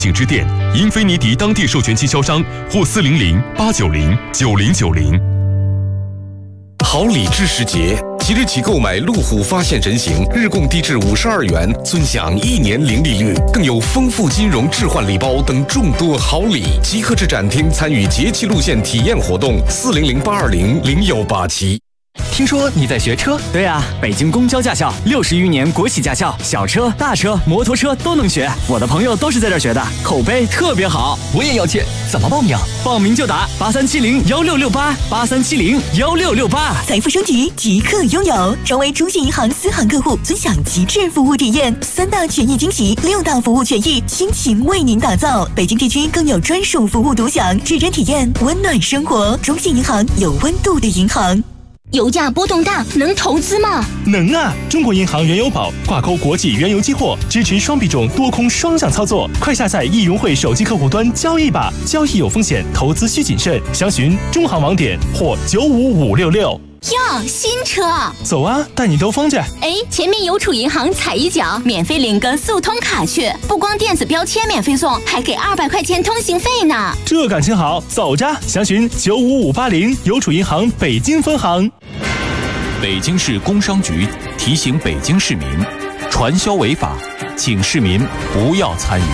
请致电英菲尼迪当地授权经销商或400-890-9090。 好礼智时节，即日起购买路虎发现人形，日供低至52元，尊享1年零利率，更有丰富金融置换礼包等众多好礼。即刻至展厅参与节气路线体验活动，400-820-0187。 听说你在学车？对啊，北京公交驾校60余年国企驾校，小车、大车、摩托车都能学。我的朋友都是在这儿学的，口碑特别好。我也要去，怎么报名？报名就打83701668，83701668。 财富升级，即刻拥有，成为中信银行私行客户，尊享极致服务体验，3大权益惊喜，6大服务权益，倾情为您打造。北京地区更有专属服务独享，认真体验，温暖生活。中信银行，有温度的银行。 油价波动大，能投资吗？ 能啊！中国银行原油宝挂钩国际原油期货，支持双币种多空双向操作。快下载易融汇手机客户端交易吧，交易有风险，投资需谨慎。详询中行网点或95566。 哟，新车！ 走啊，带你兜风去。 哎，前面邮储银行踩一脚，免费领个速通卡去，不光电子标签免费送，还给200块钱通行费呢。 这感情好，走着！详询95580，邮储银行北京分行。 北京市工商局提醒北京市民，传销违法，请市民不要参与。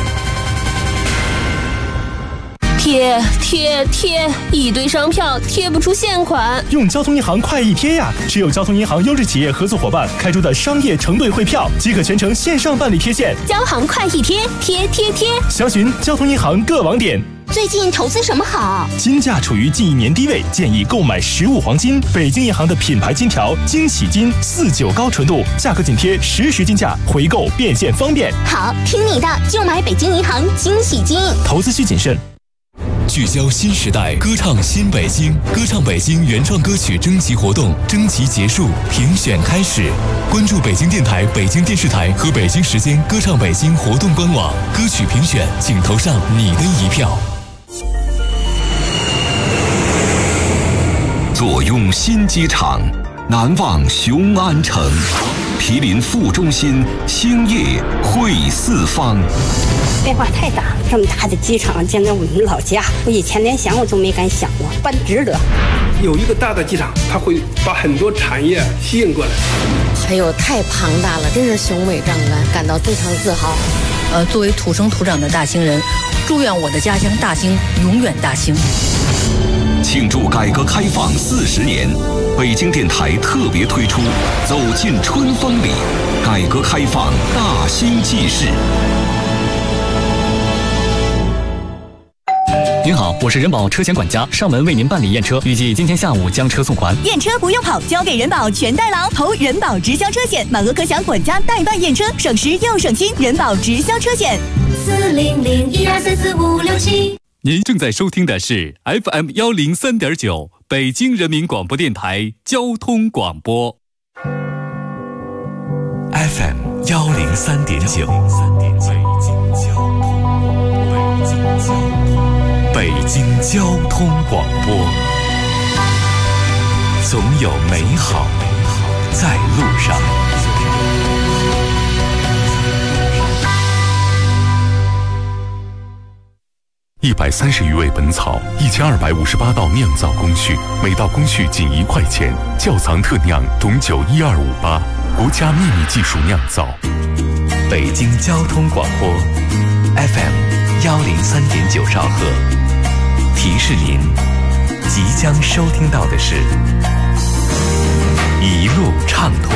贴，一堆商票贴不出现款。 用交通银行快易贴呀！持有交通银行优质企业合作伙伴开出的商业承兑汇票，即可全程线上办理贴现。 交行快易贴，贴。 详询交通银行各网点。 最近投资什么好？ 金价处于近1年低位，建议购买实物黄金。北京银行的品牌金条惊喜金49高纯度，价格紧贴实时金价，回购变现方便。 好，听你的，就买北京银行惊喜金。 投资需谨慎。 聚焦新时代，歌唱新北京，歌唱北京原创歌曲征集活动征集结束，评选开始。关注北京电台、北京电视台和北京时间歌唱北京活动官网，歌曲评选，请投上你的一票。 坐拥新机场，难忘雄安城，毗邻副中心，兴业汇四方。 变化太大，这么大的机场，简直我们老家，我以前连想我都没敢想过，办值得。 有一个大的机场，它会把很多产业吸引过来。 哎呦，太庞大了，真是雄伟壮观，感到非常自豪。 作为土生土长的大兴人，祝愿我的家乡大兴永远大兴。 庆祝改革开放40年，北京电台特别推出《走进春风里》，改革开放大兴纪事。 您好，我是人保车险管家，上门为您办理验车，预计今天下午将车送还。 验车不用跑，交给人保全代劳，投人保直销车险，满额可享管家代办验车，省时又省心。人保直销车险 40012344567。您正在收听的是 FM 103.9北京人民广播电台交通广播。 FM 103.9。北京交通广播，总有美好在路上。130余味本草，1258道酿造工序，每道工序仅1块钱。窖藏特酿董酒12588，国家秘密技术酿造。北京交通广播 FM 103.9兆赫。提示您，即将收听到的是一路畅通。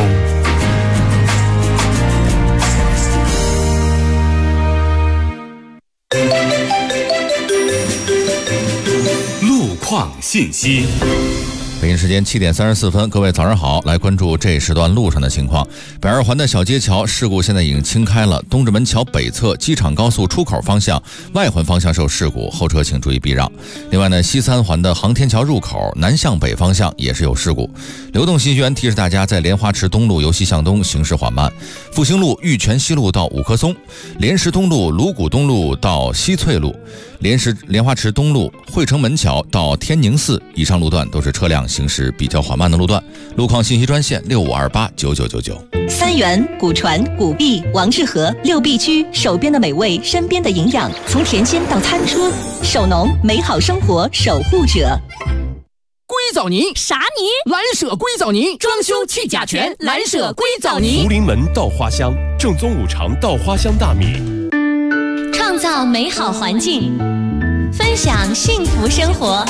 路况信息。 北京时间7点34分，各位早上好，来关注这时段路上的情况。北2环的小街桥事故现在已经清开了，东直门桥北侧机场高速出口方向外环方向受事故，后车请注意避让。另外呢，西3环的航天桥入口南向北方向也是有事故。流动信息员提示大家，在莲花池东路由西向东行驶缓慢，复兴路玉泉西路到五棵松，莲石东路鲁谷东路到西翠路，莲花池东路汇成门桥到天宁寺，以上路段都是车辆行驶比较缓慢的路段。路况信息专线65289999。 三元、古传、古壁、王致和6必居，手边的美味，身边的营养，从田间到餐桌，手农美好生活守护者。 硅藻泥啥泥？ 蓝舍硅藻泥，装修去甲醛，蓝舍硅藻泥。 福临门稻花香，正宗5常稻花香大米， 创造美好环境，分享幸福生活。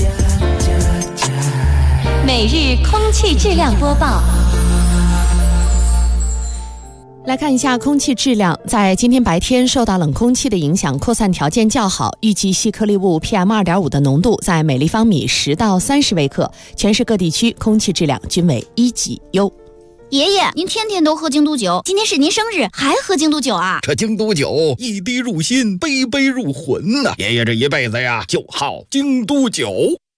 每日空气质量播报。 来看一下空气质量，在今天白天受到冷空气的影响，扩散条件较好，预计细颗粒物 PM2.5 的浓度在每立方米10到30微克，全市各地区空气质量均为1级优。 爷爷，您天天都喝京都酒，今天是您生日，还喝京都酒啊？ 这京都酒一滴入心，杯杯入魂呐！爷爷这一辈子呀，就好京都酒。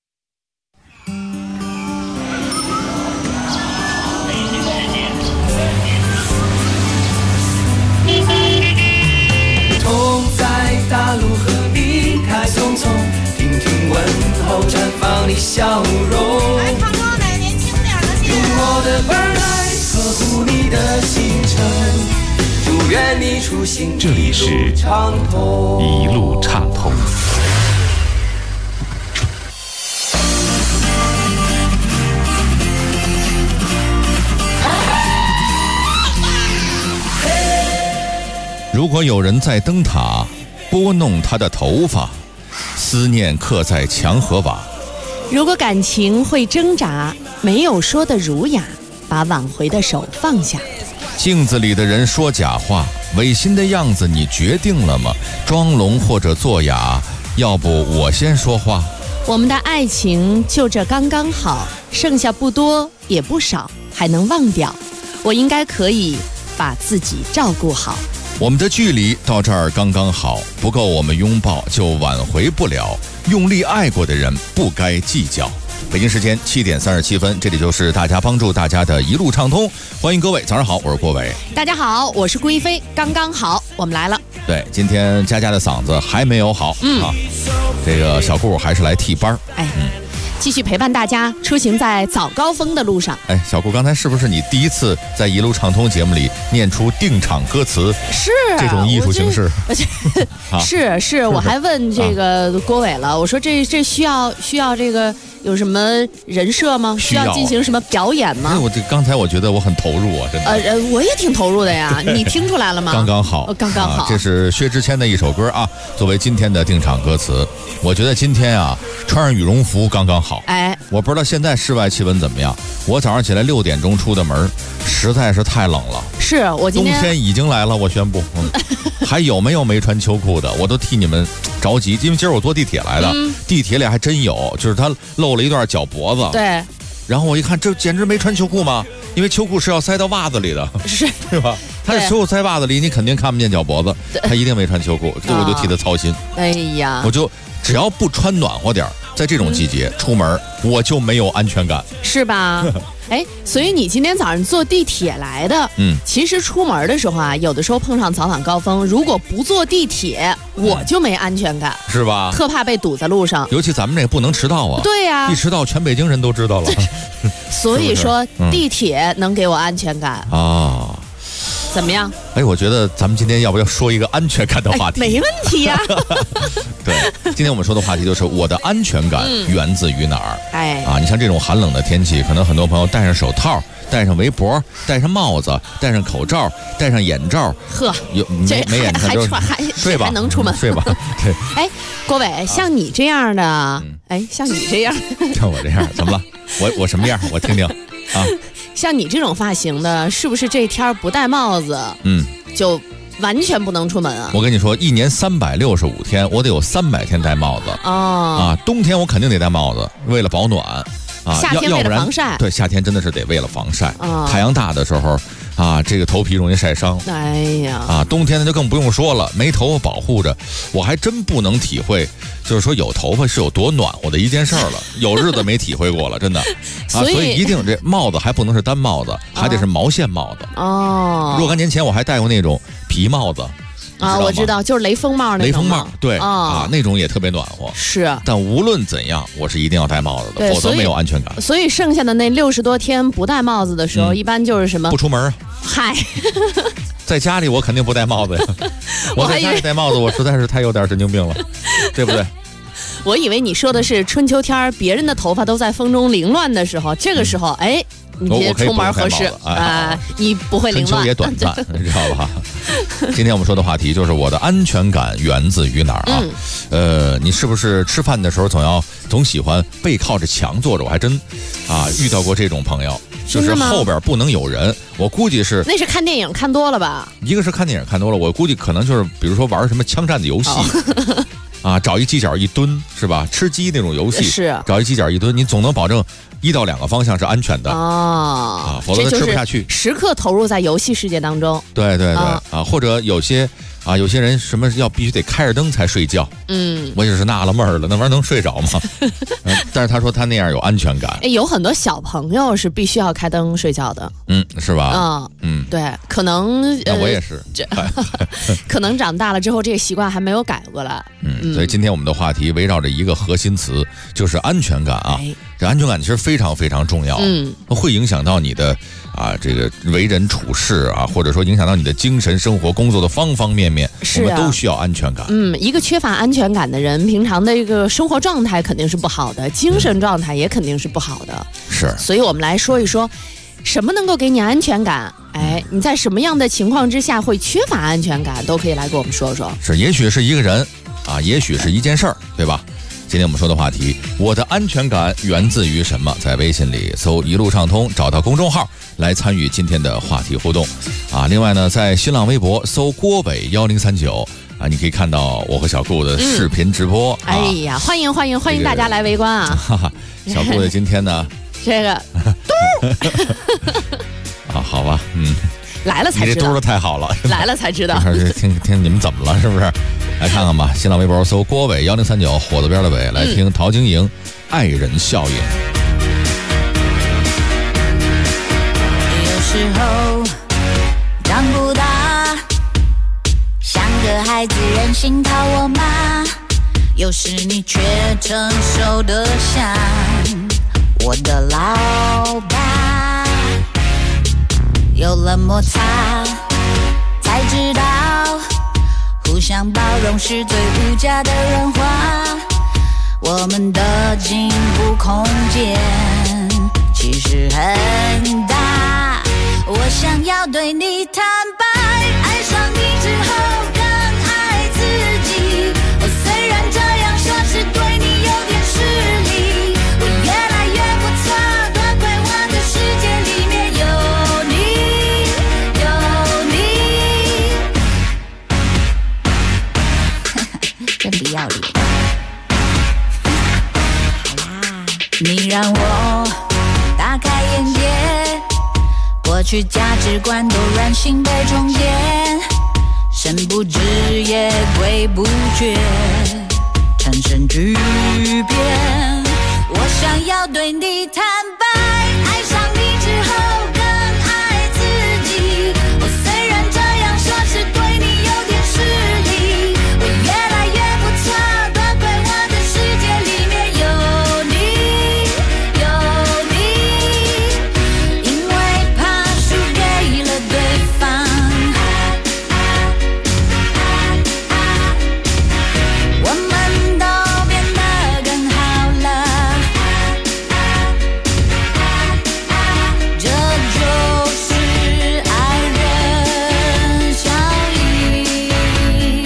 同在大陆和你开匆匆，听听问候，绽放你笑容。 来，胖哥买年轻点的去。 用我的伴来呵护你的行程，祝愿你出行这里是一路畅通。 如果有人在灯塔拨弄他的头发，思念刻在墙和瓦。 如果感情会挣扎，没有说的儒雅，把挽回的手放下。 镜子里的人说假话，违心的样子你决定了吗？装聋或者作哑，要不我先说话。 我们的爱情就这刚刚好，剩下不多也不少，还能忘掉。我应该可以把自己照顾好。 我们的距离到这儿刚刚好，不够我们拥抱就挽回不了。用力爱过的人不该计较。北京时间7点37分，这里就是大家帮助大家的一路畅通。欢迎各位，早上好，我是郭伟。 大家好，我是顾一飞，刚刚好，我们来了。 对，今天佳佳的嗓子还没有好，这个小顾还是来替班。 继续陪伴大家出行在早高峰的路上。 小顾，刚才是不是你第一次在一路畅通节目里念出定场歌词？ 是这种艺术形式。 是，我还问这个郭伟了，我说这需要这个有什么人设吗？需要进行什么表演吗？ 刚才我觉得我很投入啊，真的。 我也挺投入的呀，你听出来了吗？ 刚刚好， 刚刚好。 这是薛之谦的一首歌啊，作为今天的定场歌词。我觉得今天啊，穿上羽绒服刚刚好。我不知道现在室外气温怎么样。我早上起来6点钟出的门，实在是太冷了。 是我今天冬天已经来了，我宣布。还有没有没穿秋裤的？我都替你们着急，因为今儿我坐地铁来的，地铁里还真有，就是他露了一段脚脖子。 对。 然后我一看，这简直没穿秋裤吗？因为秋裤是要塞到袜子里的， 是， 对吧？他的秋裤塞袜子里，你肯定看不见脚脖子，他一定没穿秋裤，这我就替他操心。 哎呀， 我就只要不穿暖和点，在这种季节出门，我就没有安全感， 是吧？所以你今天早上坐地铁来的，其实出门的时候啊，有的时候碰上早晚高峰，如果不坐地铁，我就没安全感， 是吧？ 特怕被堵在路上， 尤其咱们这不能迟到啊。 对呀， 一迟到全北京人都知道了。 所以说地铁能给我安全感啊。怎么样？ 我觉得咱们今天要不要说一个安全感的话题？ 没问题呀。 对，今天我们说的话题就是我的安全感源自于哪儿？你像这种寒冷的天气，可能很多朋友戴上手套、戴上围脖、戴上帽子、戴上口罩、戴上眼罩，没眼罩就睡吧， 还能出门睡吧。对。 郭伟，像你这样的，像你这样， 像我这样，怎么了？我什么样？我听听啊。 像你这种发型的，是不是这天不戴帽子，就完全不能出门啊？ 我跟你说，一年365天，我得有300天戴帽子冬天我肯定得戴帽子，为了保暖夏天为了防晒。 对，夏天真的是得为了防晒。太阳大的时候这个头皮容易晒伤。冬天呢就更不用说了，没头发保护着，我还真不能体会，就是说有头发是有多暖和的一件事儿了。有日子没体会过了，真的。所以一定这帽子还不能是单帽子，还得是毛线帽子。若干年前我还戴过那种皮帽子， 啊，我知道，就是雷锋帽那种。 雷锋帽，对啊，那种也特别暖和。 是， 但无论怎样，我是一定要戴帽子的，否则没有安全感。 所以剩下的那60多天不戴帽子的时候，一般就是什么？ 不出门。 嗨， 在家里我肯定不戴帽子呀。我在家里戴帽子，我实在是太有点神经病了，对不对？ 我以为你说的是春秋天别人的头发都在风中凌乱的时候，这个时候，哎，你别出门合适你不会凌乱。 春秋也短暂，你知道吧？今天我们说的话题就是我的安全感源自于哪儿啊？你是不是吃饭的时候总喜欢背靠着墙坐着？我还真遇到过这种朋友，就是后边不能有人。我估计是那是看电影看多了吧？ 一个是看电影看多了，我估计可能就是比如说玩什么枪战的游戏。找一犄角一蹲是吧？吃鸡那种游戏是找一犄角一蹲，你总能保证1到2个方向是安全的否则它吃不下去。 时刻投入在游戏世界当中。 对或者有些人什么必须得开着灯才睡觉。我也是纳了闷了，那玩意儿能睡着吗？但是他说他那样有安全感。 有很多小朋友是必须要开灯睡觉的。 是吧？ 对，可能我也是。 可能长大了之后这个习惯还没有改过来。 所以今天我们的话题围绕着一个核心词，就是安全感啊。这安全感其实非常非常重要，会影响到你的这个为人处事或者说影响到你的精神生活、工作的方方面面，我们都需要安全感。 一个缺乏安全感的人，平常的一个生活状态肯定是不好的，精神状态也肯定是不好的。 是， 所以我们来说一说，什么能够给你安全感？你在什么样的情况之下会缺乏安全感，都可以来跟我们说说。 是，也许是一个人也许是一件事儿，对吧？今天我们说的话题，我的安全感源自于什么？在微信里搜一路畅通，找到公众号来参与今天的话题互动另外呢，在新浪微博搜郭伟1039你可以看到我和小顾的视频直播。 哎呀，欢迎大家来围观啊！ 小顾的今天呢， 这个好吧， 来了才知道， 你这嘟的太好了， 来了才知道。 听你们怎么了，是不是？来看看吧，新浪微博搜郭伟1039，火字边的伟，来听陶晶莹《爱人效应》。 有时候长不大，像个孩子任性讨我骂，有时你却成熟得像我的老爸。有了摩擦才知道，互相包容是最无价的润滑。我们的进步空间其实很大。我想要对你坦白，爱上你之后更爱自己。虽然这样说是对你有点失礼，我越来越不错，多亏我的世界里面有你，有你。真不要脸。你让我大开眼界，过去价值观都软性被重建，神不知也鬼不觉，产生巨变。我想要对你坦白，爱上你之后更爱自己。虽然这样说是对你有点失礼，我越来越不错，多亏我的世界里面有你，有你。因为怕输给了对方，我们都变得更好了，这就是爱人效应。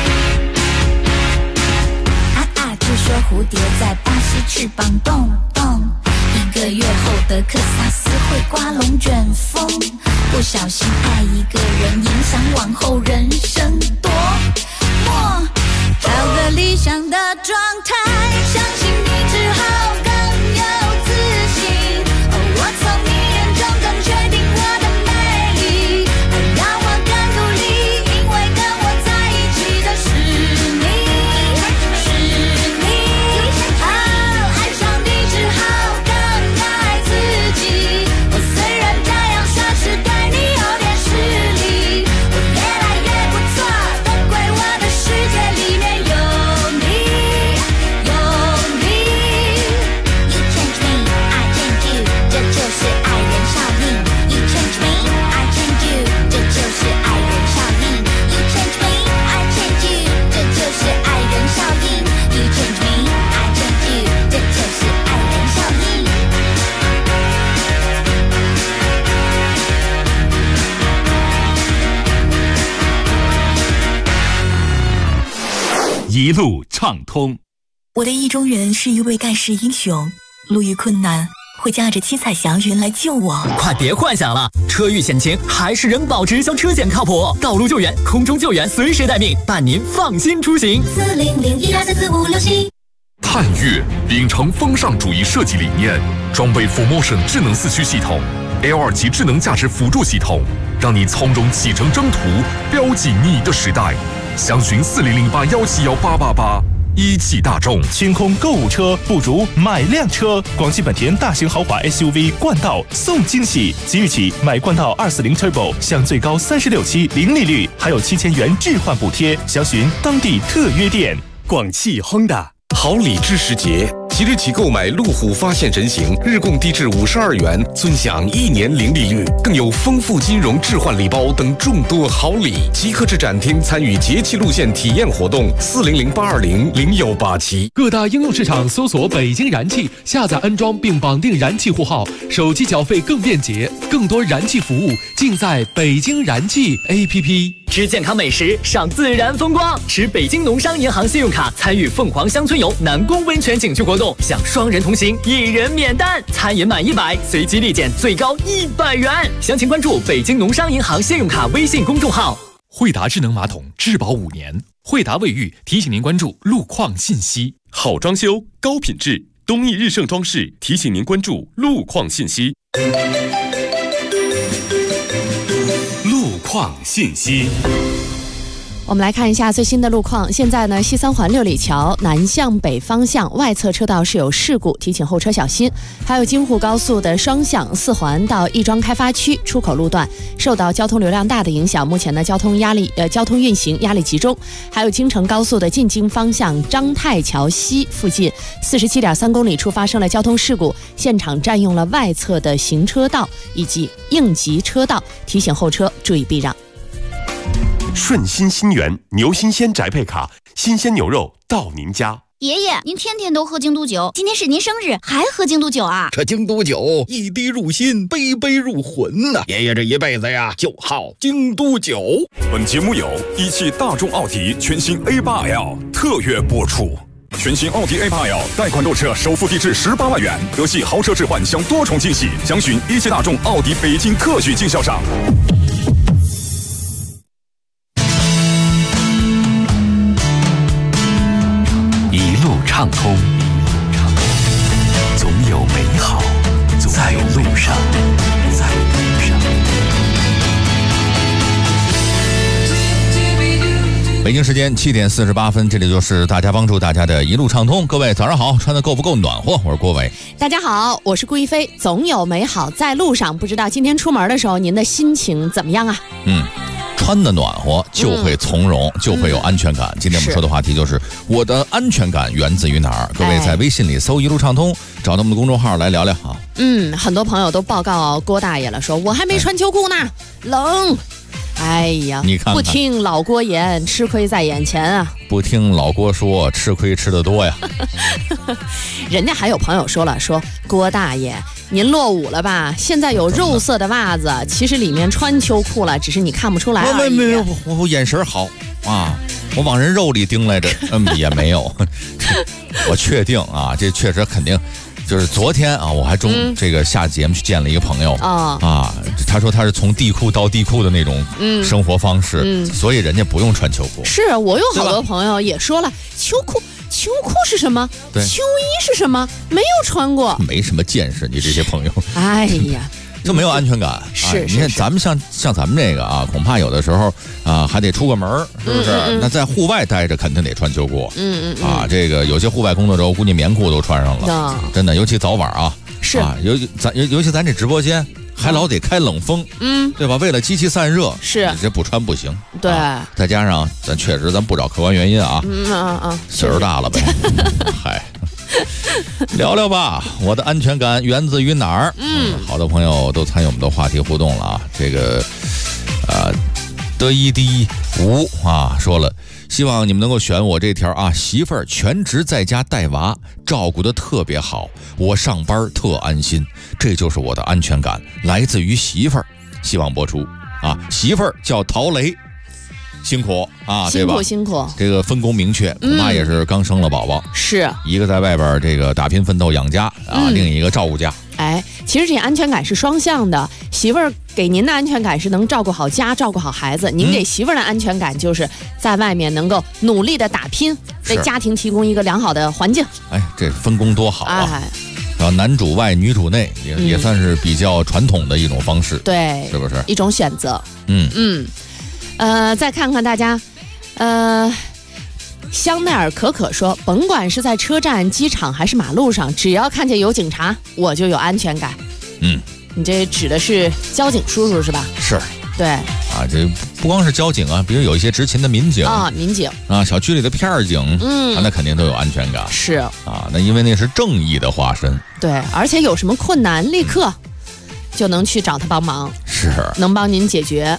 据说蝴蝶在巴西翅膀动动，1个月后的克萨斯会刮龙卷风，不小心爱一个人，影响往后人生多么。找个理想的状态，相信你之后更有自信。我从你眼中更确定我的魅力，让我更努力，因为跟我在一起的是你，是你。爱上你之后更爱自己。虽然这样说是对你有点失礼，我越来越不错，多亏一路畅通。 我的意中人是一位盖世英雄，路遇困难会驾着七彩祥云来救我。 快别幻想了，车遇险情还是人保直销车险靠谱，道路救援、空中救援随时待命，伴您放心出行。 40012344567。 探岳秉承风尚主义设计理念，装备 4Motion 智能四驱系统 ，L2 级智能驾驶辅助系统，让你从容启程征途，标记你的时代。详询4008171888。一汽大众清空购物车，不如买辆车。广汽本田大型豪华 SUV 冠道送惊喜，即日起买冠道240 Turbo 享最高36期零利率，还有7000元置换补贴。详询当地特约店。 广汽 Honda 好礼之时节，即日起购买路虎发现人形，日供低至52元，尊享1年零利率，更有丰富金融置换礼包等众多好礼。即刻至展厅参与节气路线体验活动，40082000187。 各大应用市场搜索北京燃气，下载安装并绑定燃气户号，手机缴费更便捷，更多燃气服务尽在北京燃气 APP。 吃健康美食，赏自然风光，持北京农商银行信用卡参与凤凰乡村游南宫温泉景区活动，享双人同行，1人免单，餐饮满100随机立减最高100元。详情关注北京农商银行信用卡微信公众号。 惠达智能马桶质保5年，惠达卫浴提醒您关注路况信息。 好装修，高品质，东益日盛装饰提醒您关注路况信息。路况信息。 我们来看一下最新的路况。现在呢，西三环六里桥南向北方向外侧车道是有事故，提醒后车小心。还有京沪高速的双向4环到亦庄开发区出口路段受到交通流量大的影响，目前呢交通运行压力集中。还有京承高速的进京方向张太桥西附近47.3公里处发生了交通事故，现场占用了外侧的行车道以及应急车道，提醒后车注意避让。 顺心新源牛新鲜宅配卡，新鲜牛肉到您家。 爷爷，您天天都喝京都酒，今天是您生日，还喝京都酒啊？ 这京都酒一滴入心，杯杯入魂呐！爷爷这一辈子呀，就好京都酒。 本节目由一汽大众奥迪全新 A8L 特约播出。全新奥迪 A8L 贷款购车，首付低至18万元，德系豪车置换享多重惊喜。详询一汽大众奥迪北京特许经销商。 畅通，总有美好在路上。 北京时间7点48分，这里就是大家帮助大家的一路畅通。各位早上好，穿的够不够暖和？我是郭伟。 大家好，我是顾一飞。总有美好在路上，不知道今天出门的时候您的心情怎么样啊？ 穿的暖和就会从容，就会有安全感。今天我们说的话题就是我的安全感源自于哪儿？各位在微信里搜一路畅通，找到我们的公众号来聊聊啊。 很多朋友都报告郭大爷了，说我还没穿秋裤呢，冷。哎呀， 你看看， 不听老郭言，吃亏在眼前啊！ 不听老郭说，吃亏吃得多呀。 人家还有朋友说了，说郭大爷您落伍了吧？现在有肉色的袜子，其实里面穿秋裤了，只是你看不出来而已。 没，我眼神好啊，我往人肉里盯来着，也没有。我确定啊，这确实肯定。就是昨天啊，我还这个下节目去见了一个朋友他说他是从地裤到地裤的那种生活方式，所以人家不用穿秋裤。 是我有好多朋友也说了，秋裤是什么？秋衣是什么？没有穿过， 没什么见识，你这些朋友。 哎呀。 就没有安全感，你看咱们像咱们这个啊，恐怕有的时候啊还得出个门，是不是？那在户外待着肯定得穿秋裤，这个有些户外工作者，我估计棉裤都穿上了，真的，尤其早晚啊， 是啊，尤其咱这直播间还老得开冷风，对吧？为了机器散热， 是这不穿不行， 对， 再加上咱确实咱不找客观原因啊，岁数大了呗，嗨。聊聊吧，我的安全感源自于哪儿？好多朋友都参与我们的话题互动了啊。这个德一第5说了，希望你们能够选我这条啊，媳妇儿全职在家带娃，照顾得特别好，我上班特安心，这就是我的安全感，来自于媳妇儿。希望播出啊，媳妇儿叫陶雷。 辛苦啊，对吧？ 辛苦， 这个分工明确，恐怕也是刚生了宝宝， 是一个在外边这个打拼奋斗养家啊，另一个照顾家。 哎，其实这安全感是双向的，媳妇儿给您的安全感是能照顾好家、照顾好孩子，您给媳妇儿的安全感就是在外面能够努力的打拼，为家庭提供一个良好的环境。 哎，这分工多好啊！然后男主外女主内也算是比较传统的一种方式， 对， 是不是一种选择？再看看大家，香奈儿可可说，甭管是在车站、机场还是马路上，只要看见有警察，我就有安全感。你这指的是交警叔叔是吧？ 是， 对啊，这不光是交警啊，比如有一些执勤的民警啊，小区里的片警，那肯定都有安全感。 是啊，那因为那是正义的化身。 对，而且有什么困难，立刻就能去找他帮忙， 是能帮您解决。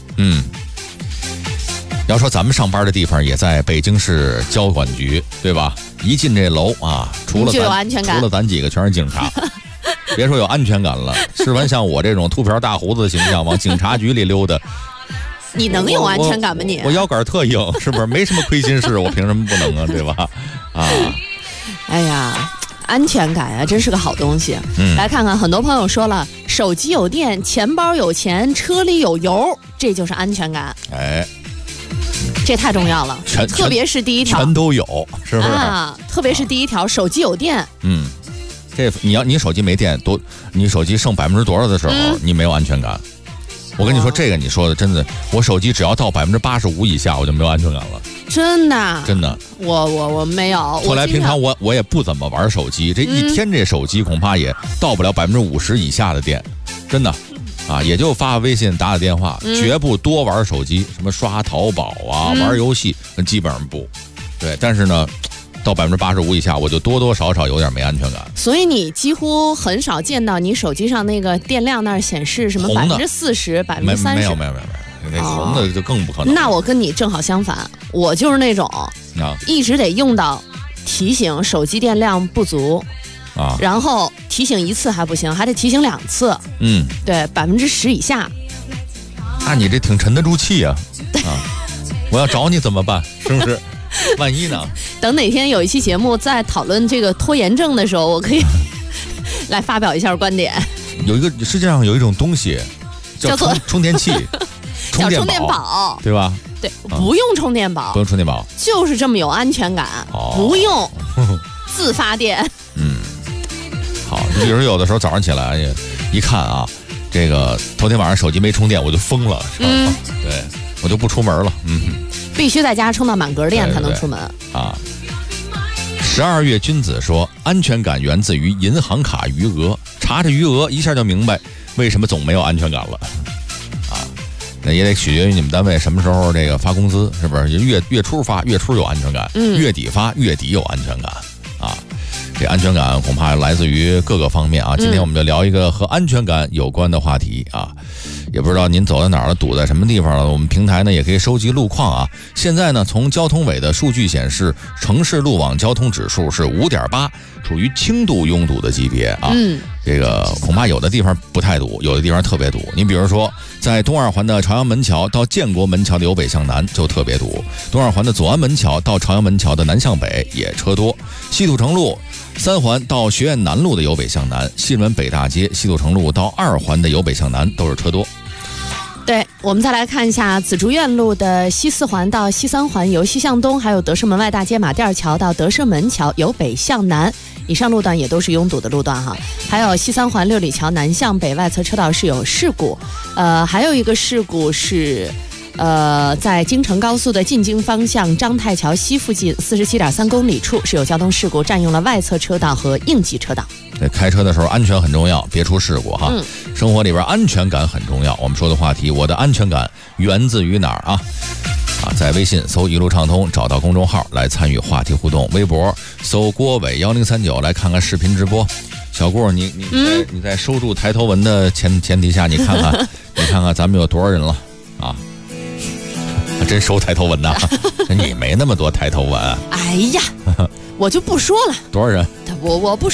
要说咱们上班的地方也在北京市交管局，对吧？一进这楼啊，除了咱几个全是警察。别说有安全感了，试完像我这种秃瓢大胡子的形象往警察局里溜达， 你能有安全感吗你？ 我腰杆特硬，是不是？没什么亏心事，我凭什么不能啊？对吧？啊， 哎呀，安全感啊，真是个好东西。来看看，很多朋友说了，手机有电，钱包有钱，车里有油，这就是安全感。 哎， 这太重要了，特别是第一条， 全都有，是不是？ 啊，特别是第一条，手机有电。 这你手机没电你手机剩多少的时候，你没有安全感。我跟你说，这个你说的真的，我手机只要到85%以下，我就没有安全感了。真的， 我没有。 后来平常我也不怎么玩手机，这一天这手机恐怕也到不了50%以下的电，真的。啊，也就发微信打电话，绝不多玩手机，什么刷淘宝啊、玩游戏，基本上不。对，但是呢，到85%以下，我就多多少少有点没安全感。 所以你几乎很少见到你手机上那个电量那儿显示什么40%、30%。 没有，那红的就更不可能。 那我跟你正好相反，我就是那种一直得用到提醒手机电量不足。然后提醒一次还不行，还得提醒2次。对，10%以下。 那你这挺沉得住气啊！我要找你怎么办？是不是？万一呢？ 等哪天有一期节目在讨论这个拖延症的时候，我可以来发表一下观点。 世界上有一种东西叫做充电器， 叫充电宝， 对吧？ 对，不用充电宝，就是这么有安全感，不用自发电。 好，你比如有的时候早上起来一看啊，这个头天晚上手机没充电，我就疯了，对，我就不出门了。 必须在家充到满格电才能出门啊。12月君子说，安全感源自于银行卡余额，查着余额一下就明白为什么总没有安全感了啊。那也得取决于你们单位什么时候这个发工资，是不是？月初发，月初有安全感；月底发，月底有安全感啊。这安全感恐怕来自于各个方面啊。今天我们就聊一个和安全感有关的话题啊。也不知道您走到哪儿了，堵在什么地方了。我们平台呢也可以收集路况啊。现在呢，从交通委的数据显示，城市路网交通指数是5.8，处于轻度拥堵的级别啊。这个恐怕有的地方不太堵，有的地方特别堵。你比如说，在东二环的朝阳门桥到建国门桥的由北向南就特别堵，东二环的左安门桥到朝阳门桥的南向北也车多，西土城路3环到学院南路的由北向南，西直门北大街西土城路到2环的由北向南都是车多。 对，我们再来看一下紫竹院路的西4环到西3环由西向东，还有德胜门外大街马甸桥到德胜门桥由北向南，以上路段也都是拥堵的路段哈。还有西3环六里桥南向北外侧车道是有事故，还有一个事故是在京承高速的进京方向张太桥西附近47.3公里处是有交通事故，占用了外侧车道和应急车道。 对，开车的时候安全很重要，别出事故哈。生活里边安全感很重要。我们说的话题，我的安全感源自于哪儿啊？在微信搜一路畅通，找到公众号来参与话题互动；微博搜郭伟1039来看看视频直播。小郭，你在收住抬头纹的前提下，你看看咱们有多少人了啊？真收抬头纹呐？你没那么多抬头纹。 哎呀，我就不说了。 多少人？ 我不说了。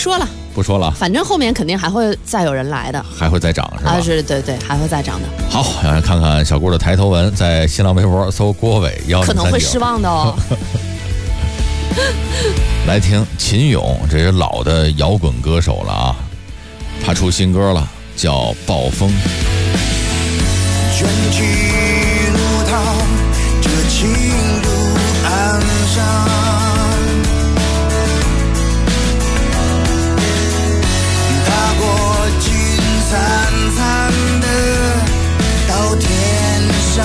不说了， 反正后面肯定还会再有人来的， 还会再涨是吧？ 啊，是，对，还会再涨的。 好，看看小郭的抬头文，在新浪微博搜郭伟1039， 可能会失望的哦。 来听秦勇，这是老的摇滚歌手了啊，他出新歌了，叫《暴风》。 卷起怒涛，这情路岸上，踏过金灿灿的到天上，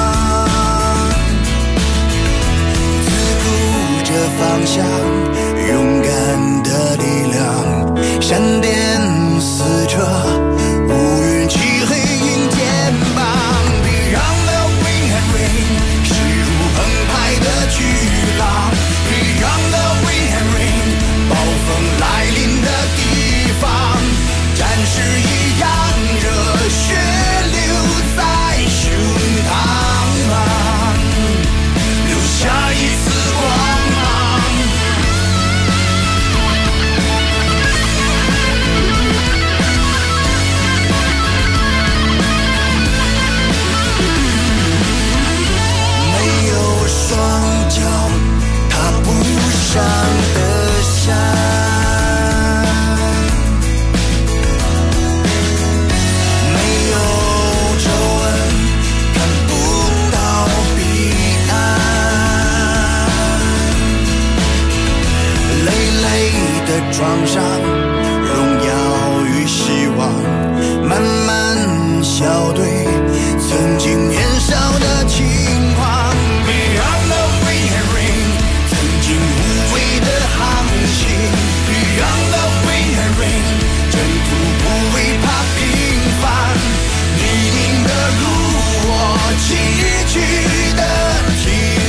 自顾着方向，勇敢的力量，闪电撕扯，乌云漆黑迎肩膀。Beyond the wind and rain， 势如澎湃的巨浪。Beyond the wind and rain， 暴风来临的地方，战士一样热血流在胸膛，留下一丝光芒。没有双脚踏不上的山，没有皱纹看不到彼岸，累累的撞上荣耀与希望，慢慢消退曾经年少的轻狂。Beyond the wind and rain， 曾经无畏的航行。Beyond the wind and rain， 征途不会怕平凡，泥泞的路我崎岖的挺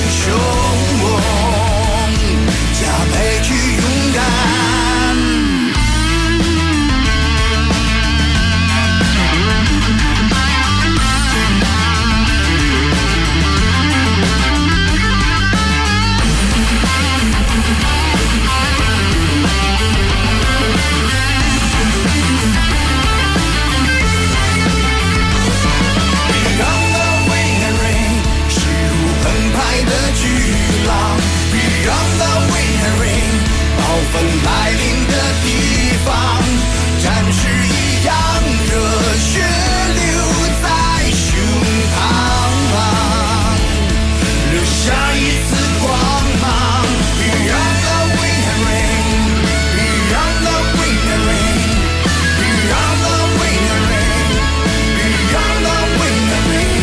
胸，加倍去勇敢。Beyond the wind and rain， 势如澎湃的巨浪。Beyond the wind and rain， 暴风来临的地方，战士一样热血流在胸膛，留下一丝光芒。Beyond the wind and rain， Beyond the wind and rain， Beyond the wind and rain， Beyond the wind and rain，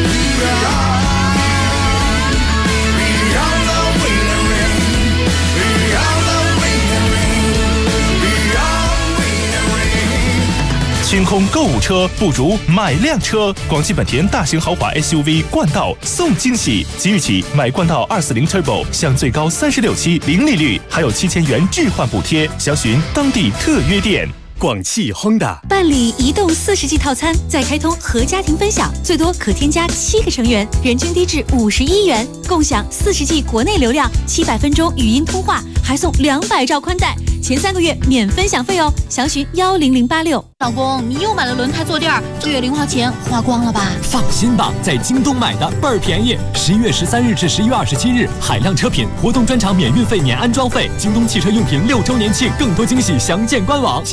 Beyond the wind and rain， Beyond the wind and rain， Beyond wind and rain。 清空购物车不如买辆车。广汽本田大型豪华 SUV 冠道送惊喜，即日起买冠道240 Turbo 享最高36期零利率，还有7000元置换补贴。详询当地特约店。 广汽 Honda 办理移动40G 套餐，再开通和家庭分享，最多可添加7个成员，人均低至51元，共享40G 国内流量，700分钟语音通话，还送200兆宽带，前3个月免分享费哦。详询10086。 老公，你又买了轮胎坐垫，这月零花钱花光了吧？ 放心吧，在京东买的倍儿便宜。11月13日至11月27日，海量车品活动专场免运费免安装费，京东汽车用品6周年庆，更多惊喜详见官网。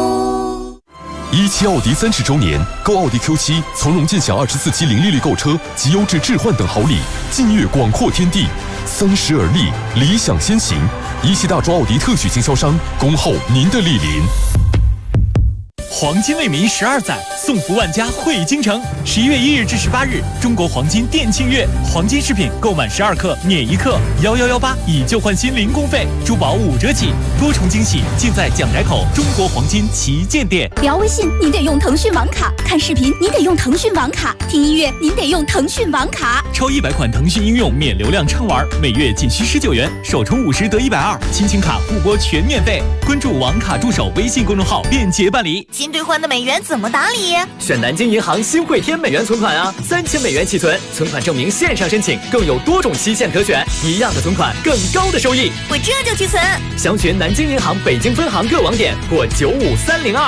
17奥迪30周年，购奥迪 Q7，从容尽享24期零利率购车及优质置换等好礼，劲跃广阔天地，30而立，理想先行。17大中奥迪特许经销商，恭候您的莅临。 黄金为民12载，送福万家汇京城。11月1日至18日，中国黄金店庆月，黄金饰品购满12克免1克，1118以旧换新零工费，珠宝5折起，多重惊喜尽在蒋宅口中国黄金旗舰店。 聊微信你得用腾讯网卡，看视频你得用腾讯网卡，听音乐您得用腾讯网卡。 超100款腾讯应用免流量畅玩，每月仅需19元，首充50得120，亲情卡互拨全免费。关注网卡助手微信公众号，便捷办理。 新兑换的美元怎么打理？ 选南京银行新汇添美元存款啊，3000美元起存，存款证明线上申请，更有多种期限可选，一样的存款，更高的收益。 我这就去存。 详询南京银行北京分行各网点或95302。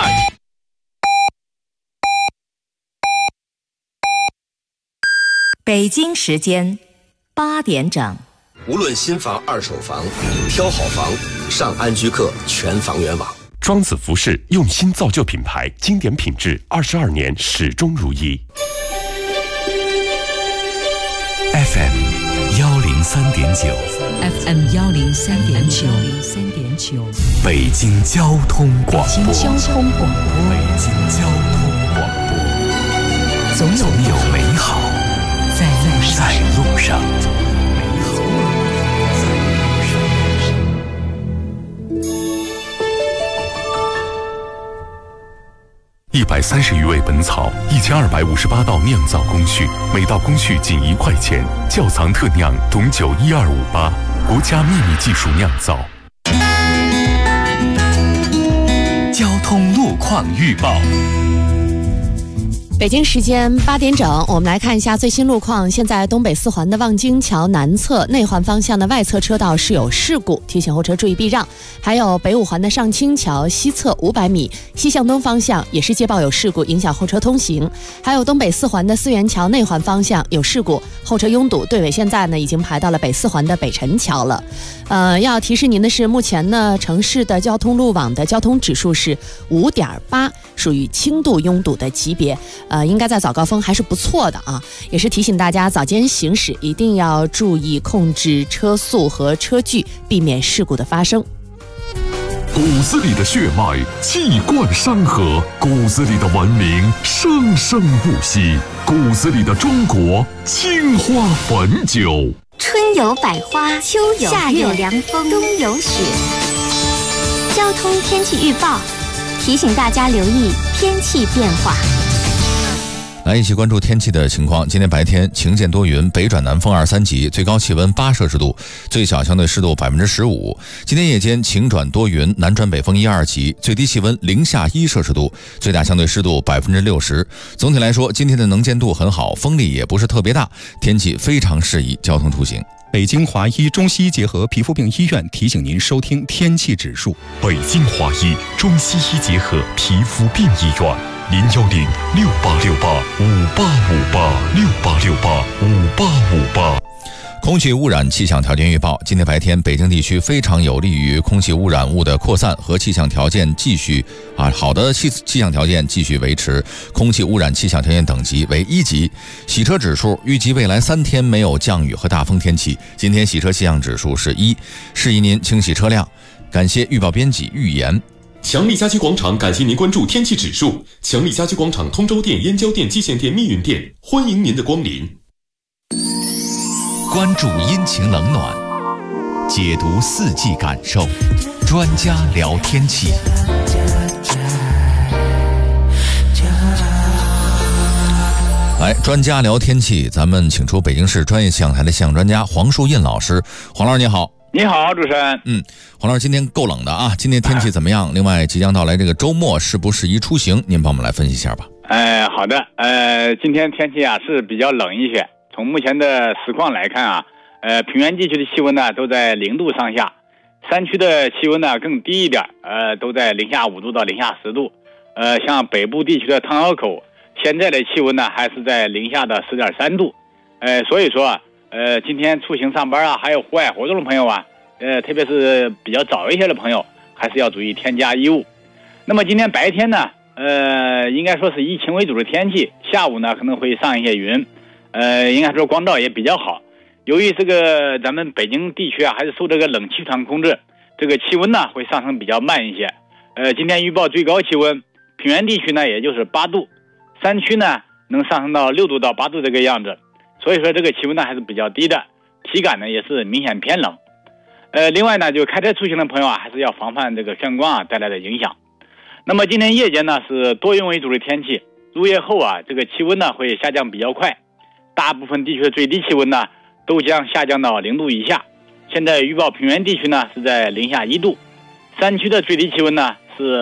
北京时间8点整。 无论新房、二手房，挑好房，上安居客全房源网。 庄子服饰用心造就品牌，经典品质，22年始终如一。 FM 103.9 FM 103.9 北京交通广播。 北京交通广播。 北京交通广播。总有美好在路上。130余味本草，1258道酿造工序，每道工序仅1块钱。窖藏特酿董酒12588，国家秘密技术酿造。 交通路况预报。 北京时间8点整，我们来看一下最新路况。现在东北四环的望京桥南侧内环方向的外侧车道是有事故，提醒后车注意避让。还有北五环的上清桥西侧500米西向东方向也是接报有事故，影响后车通行。还有东北四环的四元桥内环方向有事故，后车拥堵，队尾现在呢已经排到了北四环的北辰桥了。要提示您的是，目前呢城市的交通路网的交通指数是5.8，属于轻度拥堵的级别。应该在早高峰还是不错的啊，也是提醒大家早间行驶一定要注意控制车速和车距，避免事故的发生。 骨子里的血脉气贯山河，骨子里的文明生生不息，骨子里的中国青花汾酒。 春有百花，秋有夏有凉风，冬有雪。交通天气预报提醒大家留意天气变化。 来一起关注天气的情况。今天白天晴间多云，北转南风2、3级，最高气温8摄氏度，最小相对湿度15%。今天夜间晴转多云，南转北风1、2级，最低气温零下1摄氏度，最大相对湿度60%。总体来说，今天的能见度很好，风力也不是特别大，天气非常适宜交通出行。 北京华医中西医结合皮肤病医院提醒您收听天气指数。 北京华医中西医结合皮肤病医院，0106868585868685858。 空气污染气象条件预报：今天白天，北京地区非常有利于空气污染物的扩散和气象条件继续好的气象条件继续维持。空气污染气象条件等级为1级。洗车指数预计未来3天没有降雨和大风天气。今天洗车气象指数是1，示意您清洗车辆。感谢预报编辑预言。 强力家居广场感谢您关注天气指数。强力家居广场通州店、燕郊店、蓟县店、密云店，欢迎您的光临。 关注阴晴冷暖，解读四季感受，专家聊天气。 来，专家聊天气，咱们请出北京市专业气象台的气象专家黄树印老师。黄老师你好。 你好，主持人。 黄老师，今天够冷的啊，今天天气怎么样？另外，即将到来这个周末适不适宜出行？您帮我们来分析一下吧。 好的，今天天气啊是比较冷一些。从目前的实况来看啊，平原地区的气温呢都在0度上下，山区的气温呢更低一点，都在零下5度到零下10度。像北部地区的汤窑口，现在的气温呢还是在零下的10.3度。所以说今天出行上班啊，还有户外活动的朋友啊，特别是比较早一些的朋友，还是要注意添加衣物。那么今天白天呢，应该说是以晴为主的天气，下午呢可能会上一些云，应该说光照也比较好。由于这个咱们北京地区啊，还是受这个冷气团控制，这个气温呢会上升比较慢一些。今天预报最高气温，平原地区呢也就是8度，山区呢能上升到6度到8度这个样子。所以说这个气温呢还是比较低的，体感呢也是明显偏冷。另外呢，就开车出行的朋友啊，还是要防范这个眩光啊带来的影响。那么今天夜间呢是多云为主的天气，入夜后啊，这个气温呢会下降比较快，大部分地区的最低气温呢都将下降到0度以下。现在预报平原地区呢是在零下1度，山区的最低气温呢是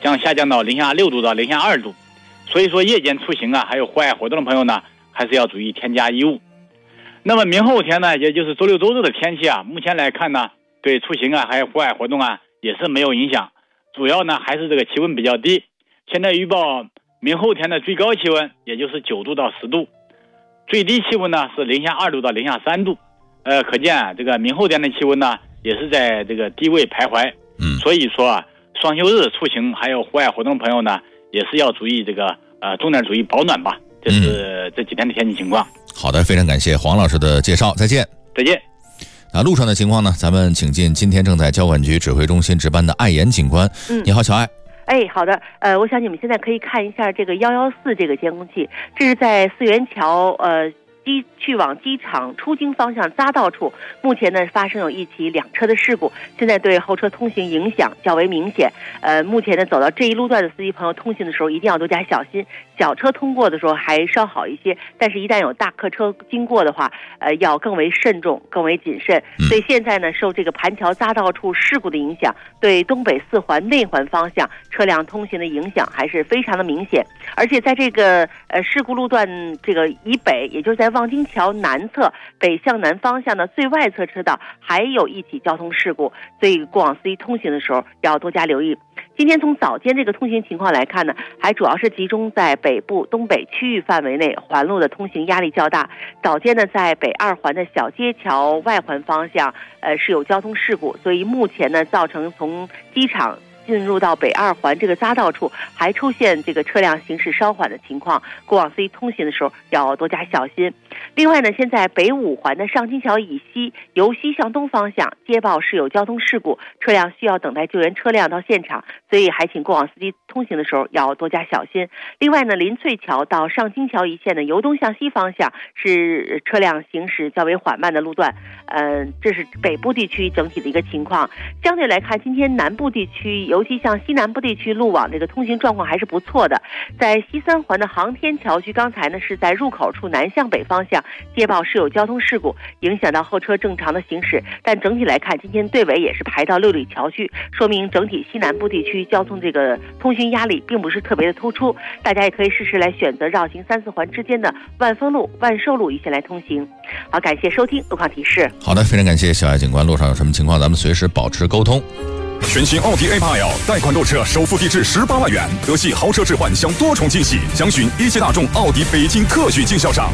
将下降到零下6度到零下2度。所以说夜间出行啊，还有户外活动的朋友呢，还是要注意添加衣物。那么明后天呢，也就是周六周日的天气啊，目前来看呢，对出行啊还有户外活动啊也是没有影响，主要呢还是这个气温比较低。现在预报明后天的最高气温也就是9度到10度，最低气温呢是零下2度到零下3度。可见啊，这个明后天的气温呢也是在这个低位徘徊。所以说啊，双休日出行还有户外活动的朋友呢，也是要注意这个重点注意保暖吧。这是这几天的天气情况。 好的，非常感谢黄老师的介绍，再见。 再见。 路上的情况呢，咱们请进今天正在交管局指挥中心值班的艾岩警官。你好，小艾。 好的，我想你们现在可以看一下这个114这个监控器，这是在四元桥去往机场出京方向匝道处，目前呢发生有一起2车的事故，现在对后车通行影响较为明显。目前呢走到这一路段的司机朋友通行的时候一定要多加小心，小车通过的时候还稍好一些，但是一旦有大客车经过的话，要更为慎重，更为谨慎。所以现在呢，受这个盘桥匝道处事故的影响，对东北4环内环方向车辆通行的影响还是非常的明显。而且在这个事故路段这个以北，也就是在望京桥南侧北向南方向的最外侧车道还有一起交通事故，所以过往司机通行的时候要多加留意。今天从早间这个通行情况来看呢，还主要是集中在北部东北区域范围内，环路的通行压力较大。早间呢，在北2环的小街桥外环方向是有交通事故，所以目前呢造成从机场进入到北2环这个匝道处还出现这个车辆行驶稍缓的情况，过往司机通行的时候要多加小心。另外呢，现在北5环的上京桥以西由西向东方向接报是有交通事故，车辆需要等待救援车辆到现场，所以还请过往司机通行的时候要多加小心。另外呢，林翠桥到上京桥一线的由东向西方向是车辆行驶较为缓慢的路段，这是北部地区整体的一个情况。相对来看，今天南部地区尤其像西南部地区路网这个通行状况还是不错的。在西3环的航天桥区，刚才呢是在入口处南向北方向接报是有交通事故，影响到后车正常的行驶，但整体来看，今天队尾也是排到6里桥区，说明整体西南部地区交通这个通行压力并不是特别的突出。大家也可以试试来选择绕行3、4环之间的万丰路、万寿路一线来通行。好，感谢收听路况提示。 好的，非常感谢小艾警官，路上有什么情况咱们随时保持沟通。 全新奥迪 A8L 贷款购车首付低至18万元，德系豪车置换享多重惊喜，详询一汽大众奥迪北京特许经销商。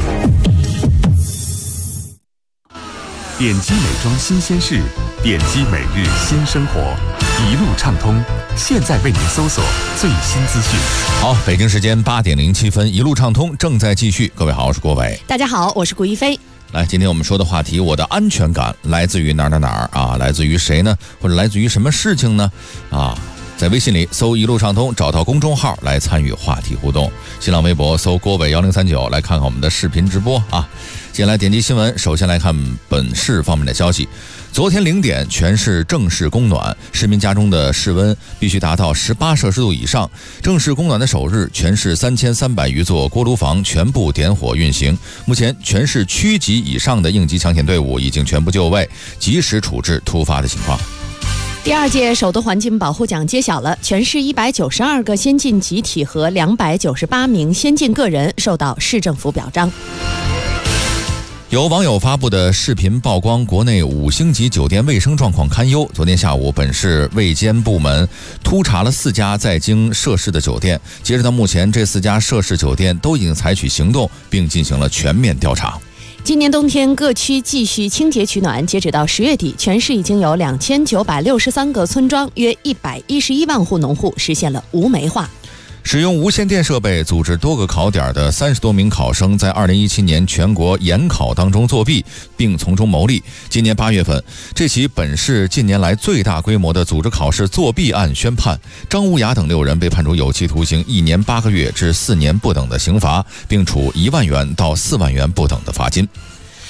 点击美妆新鲜事，点击每日新生活，一路畅通，现在为您搜索最新资讯。 好，北京时间8点07分，一路畅通正在继续。各位好，我是郭伟。 大家好，我是顾一飞。 来，今天我们说的话题，我的安全感来自于哪儿啊？来自于谁呢？或者来自于什么事情呢？在微信里搜一路畅通，找到公众号来参与话题互动。新浪微博搜郭伟1039来看看我们的视频直播啊。接下来点击新闻，首先来看本市方面的消息。昨天0点，全市正式供暖，市民家中的室温必须达到18摄氏度以上。正式供暖的首日，全市3300余座锅炉房全部点火运行。目前，全市区级以上的应急抢险队伍已经全部就位，及时处置突发的情况。 第2届首都环境保护奖揭晓了，全市192个先进集体和298名先进个人受到市政府表彰。 有网友发布的视频曝光国内5星级酒店卫生状况堪忧。昨天下午，本市卫监部门突查了4家在京涉事的酒店，截止到目前，这4家涉事酒店都已经采取行动，并进行了全面调查。 今年冬天各区继续清洁取暖，截止到10月底，全市已经有2963个村庄，约111万户农户实现了无煤化。 使用无线电设备组织多个考点的30多名考生，在2017年全国研考当中作弊，并从中牟利。今年8月份，这起本市近年来最大规模的组织考试作弊案宣判，张无雅等6人被判处有期徒刑1年8个月至4年不等的刑罚，并处1万元到4万元不等的罚金。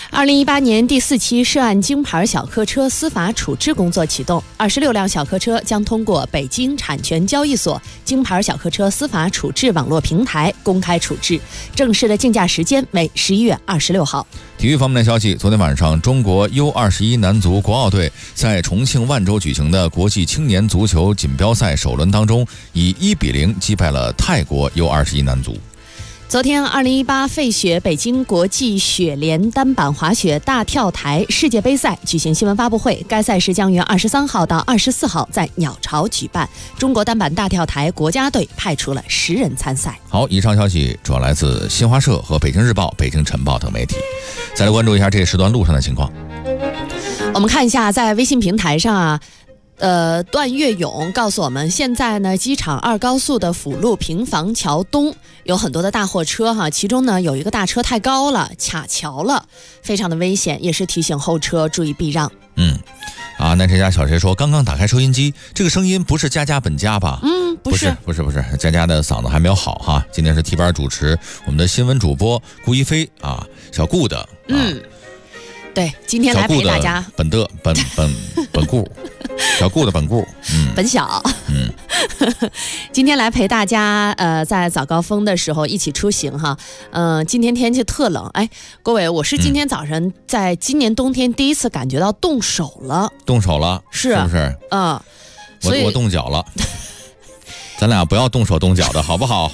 2018年第4期涉案京牌小客车司法处置工作启动，26辆小客车将通过北京产权交易所京牌小客车司法处置网络平台公开处置，正式的竞价时间为11月26号。 体育方面的消息，昨天晚上，中国 U21 男足国奥队在重庆万州举行的国际青年足球锦标赛首轮当中，以1-0击败了泰国 U21 男足。 昨天2018费雪北京国际雪联单板滑雪大跳台世界杯赛举行新闻发布会，该赛事将于23号到24号在鸟巢举办。中国单板大跳台国家队派出了10人参赛。 好，以上消息主要来自新华社和北京日报、北京晨报等媒体。再来关注一下这时段路上的情况。 我们看一下在微信平台上啊，段月勇告诉我们，现在呢，机场2高速的辅路平房桥东有很多的大货车哈，其中呢有一个大车太高了，卡桥了，非常的危险，也是提醒后车注意避让。 那这家小谁说刚刚打开收音机，这个声音不是佳佳本家吧？不是，佳佳的嗓子还没有好哈。今天是替班主持我们的新闻主播顾一飞啊，小顾的对，今天来陪大家本顾小顾的本顾本小今天来陪大家在早高峰的时候一起出行哈。今天天气特冷，哎，各位，我是今天早上在今年冬天第一次感觉到冻手了，是不是？我冻脚了咱俩不要动手动脚的好不好？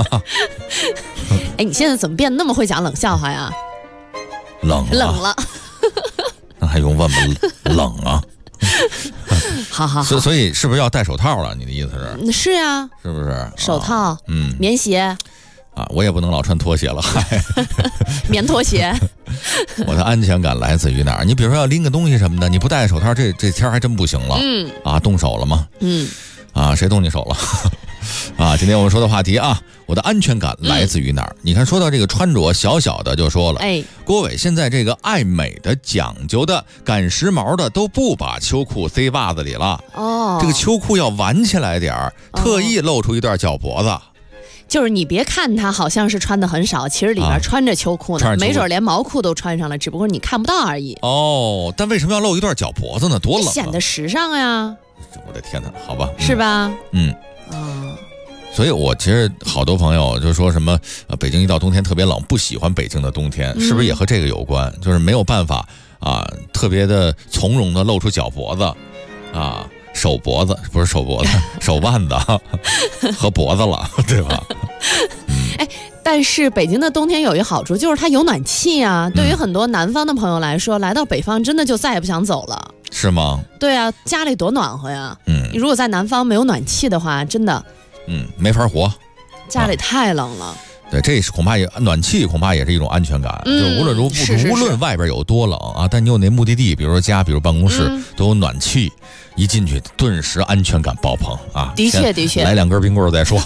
哎，你现在怎么变得那么会讲冷笑话呀？ 冷了那还用问吗？冷啊好， 所以是不是要戴手套了？你的意思是？ 是呀， 是不是？ 手套，棉鞋我也不能老穿拖鞋了， 棉拖鞋。 我的安全感来自于哪儿？你比如说要拎个东西什么的，你不戴手套，这天还真不行了。动手了吗？谁动你手了？今天我们说的话题我的安全感来自于哪儿？你看，说到这个穿着，小小的就说了，郭伟现在这个爱美的、讲究的、赶时髦的都不把秋裤塞袜子里了。这个秋裤要挽起来点儿，特意露出一段脚脖子。 就是你别看他好像是穿的很少，其实里面穿着秋裤呢，没准连毛裤都穿上了，只不过你看不到而已。 但为什么要露一段脚脖子呢？多冷啊！ 显得时尚呀！ 我的天哪，好吧， 是吧？ 所以我其实好多朋友就说什么北京一到冬天特别冷，不喜欢北京的冬天，是不是也和这个有关？就是没有办法特别的从容的露出脚脖子手脖子不是手脖子手腕子和脖子了，对吧？ 但是北京的冬天有一好处，就是它有暖气啊。对于很多南方的朋友来说，来到北方真的就再也不想走了。 是吗？ 对啊，家里多暖和呀。你如果在南方没有暖气的话，真的没法活， 家里太冷了。 对，这是恐怕暖气恐怕也是一种安全感。就无论外边有多冷但你有那目的地，比如说家，比如办公室，都有暖气，一进去顿时安全感爆棚的确， 来2根冰棍再说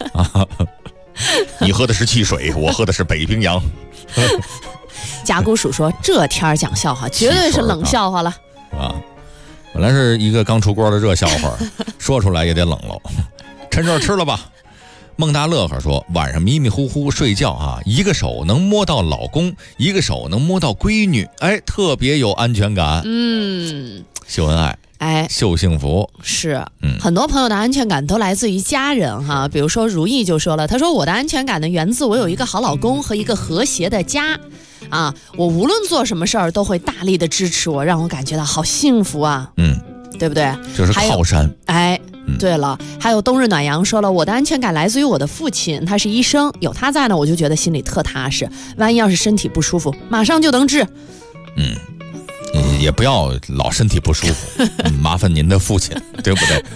你喝的是汽水，我喝的是北冰洋。 甲骨鼠说这天儿讲笑话绝对是冷笑话了本来是一个刚出锅的热笑话说出来也得冷喽。趁热吃了吧。孟大乐呵说，晚上迷迷糊糊睡觉一个手能摸到老公，一个手能摸到闺女，特别有安全感。秀恩爱，秀幸福。 是，很多朋友的安全感都来自于家人哈。比如说如意就说了，他说我的安全感呢源自我有一个好老公和一个和谐的家我无论做什么事儿都会大力的支持我，让我感觉到好幸福啊。对不对？ 就是靠山。 对了，还有冬日暖阳说了，我的安全感来自于我的父亲，他是医生，有他在呢，我就觉得心里特踏实。万一要是身体不舒服，马上就能治。 也不要老身体不舒服，麻烦您的父亲，对不对？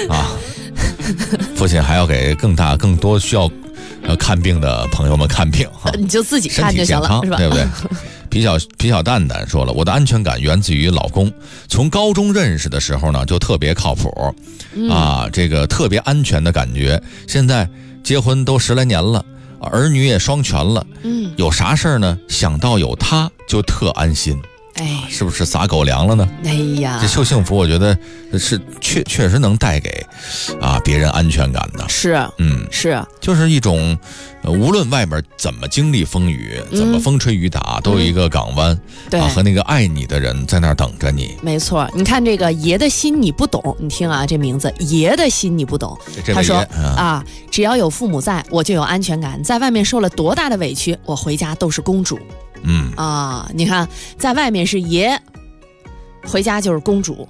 父亲还要给更多需要看病的朋友们看病你就自己看就行了，是吧？ 对不对？皮小蛋蛋说了，我的安全感源自于老公，从高中认识的时候呢就特别靠谱这个特别安全的感觉。现在结婚都10来年了，儿女也双全了，有啥事儿呢想到有他就特安心。 哎， 是不是撒狗粮了呢？ 哎呀， 这秀幸福，我觉得是确实能带给别人安全感的。 是，是， 就是一种无论外边怎么经历风雨，怎么风吹雨打，都有一个港湾， 对， 和那个爱你的人在那儿等着你。 没错，你看这个爷的心你不懂，你听啊，这名字爷的心你不懂。他说只要有父母在，我就有安全感。在外面受了多大的委屈，我回家都是公主。你看，在外面是爷，回家就是公主。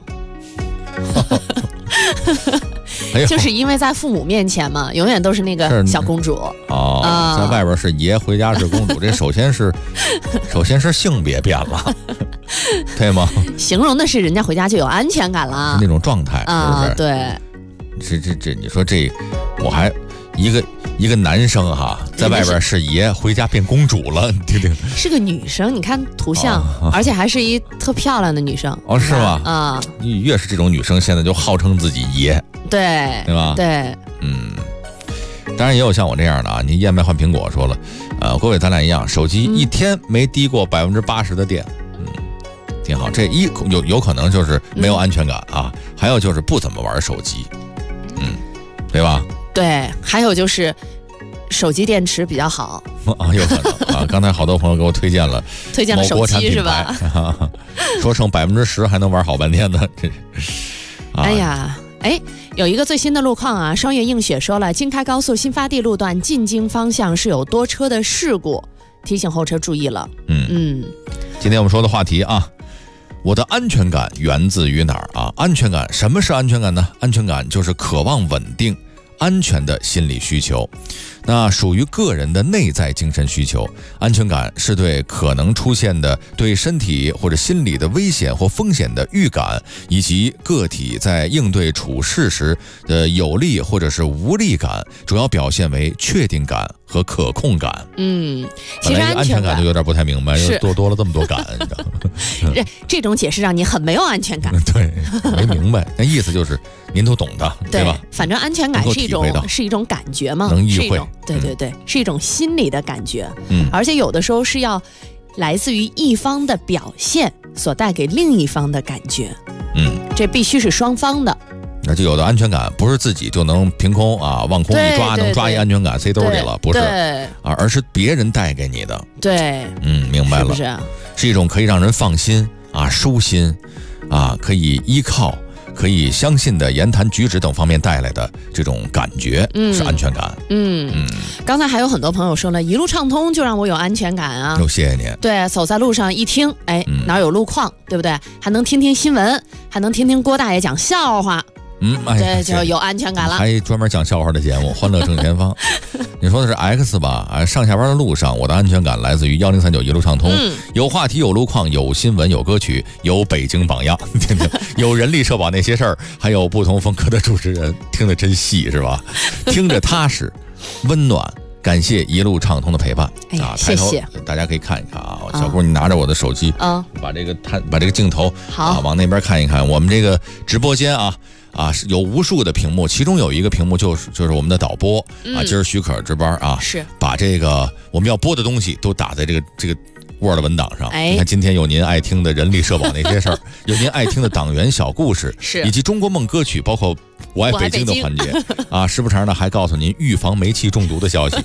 就是因为在父母面前嘛，永远都是那个小公主。 在外边是爷，回家是公主。这首先是性别变了，对吗？ 形容的是人家回家就有安全感了， 是那种状态，是不是？ 对。 这，你说这，我还一个男生哈，在外边是爷，回家变公主了，听听。 是个女生，你看图像，而且还是一特漂亮的女生。 是吗？越是这种女生，现在就号称自己爷， 对吧？ 对， 当然也有像我这样的啊，你燕麦换苹果说了，各位咱俩一样，手机一天没低过80%的电，挺好。这有可能就是没有安全感啊，还有就是不怎么玩手机，对吧？ 对，还有就是手机电池比较好有可能啊。刚才好多朋友给我推荐了手机是吧？ 说剩10%还能玩好半天呢，这是。 哎呀，有一个最新的路况啊，双月映雪说了，京开高速新发地路段进京方向是有多车的事故，提醒后车注意了。 今天我们说的话题啊，我的安全感源自于哪儿啊？安全感，什么是安全感呢？安全感就是渴望稳定、安全的心理需求，那属于个人的内在精神需求。安全感是对可能出现的对身体或者心理的危险或风险的预感，以及个体在应对处事时的有力或者是无力感，主要表现为确定感和可控感。 其实安全感就有点不太明白，又多了这么多感，你知道吗？ 这种解释让你很没有安全感。 对，没明白，那意思就是您都懂的，对吧？ 反正安全感是一种感觉嘛， 能意会。 对，是一种心理的感觉。而且有的时候是要来自于一方的表现所带给另一方的感觉。这必须是双方的。 那就有的安全感不是自己就能凭空往空一抓，能抓一安全感塞兜里了，不是而是别人带给你的。 对， 明白了， 是不是？ 是一种可以让人放心舒心可以依靠、可以相信的言谈举止等方面带来的这种感觉，是安全感。 刚才还有很多朋友说了，一路畅通就让我有安全感啊。 谢谢您。 对，走在路上一听，哪有路况，对不对？还能听听新闻，还能听听郭大爷讲笑话。这就有安全感了。 还专门讲笑话的节目《欢乐正前方》。你说的是 X 吧？上下班的路上，我的安全感来自于1039一路畅通，有话题，有路况，有新闻，有歌曲，有北京榜样，有人力社保那些事儿，还有不同风格的主持人，听得真细是吧？听着踏实，温暖。感谢一路畅通的陪伴谢谢。 大家可以看一看啊，小姑你拿着我的手机把这个镜头往那边看一看，我们这个直播间是有无数的屏幕，其中有一个屏幕就是我们的导播今儿许可值班是把这个我们要播的东西都打在这个 Word 文档上。你看今天有您爱听的人力社保那些事儿，有您爱听的党员小故事，以及中国梦歌曲，包括我爱北京的环节时不常呢还告诉您预防煤气中毒的消息。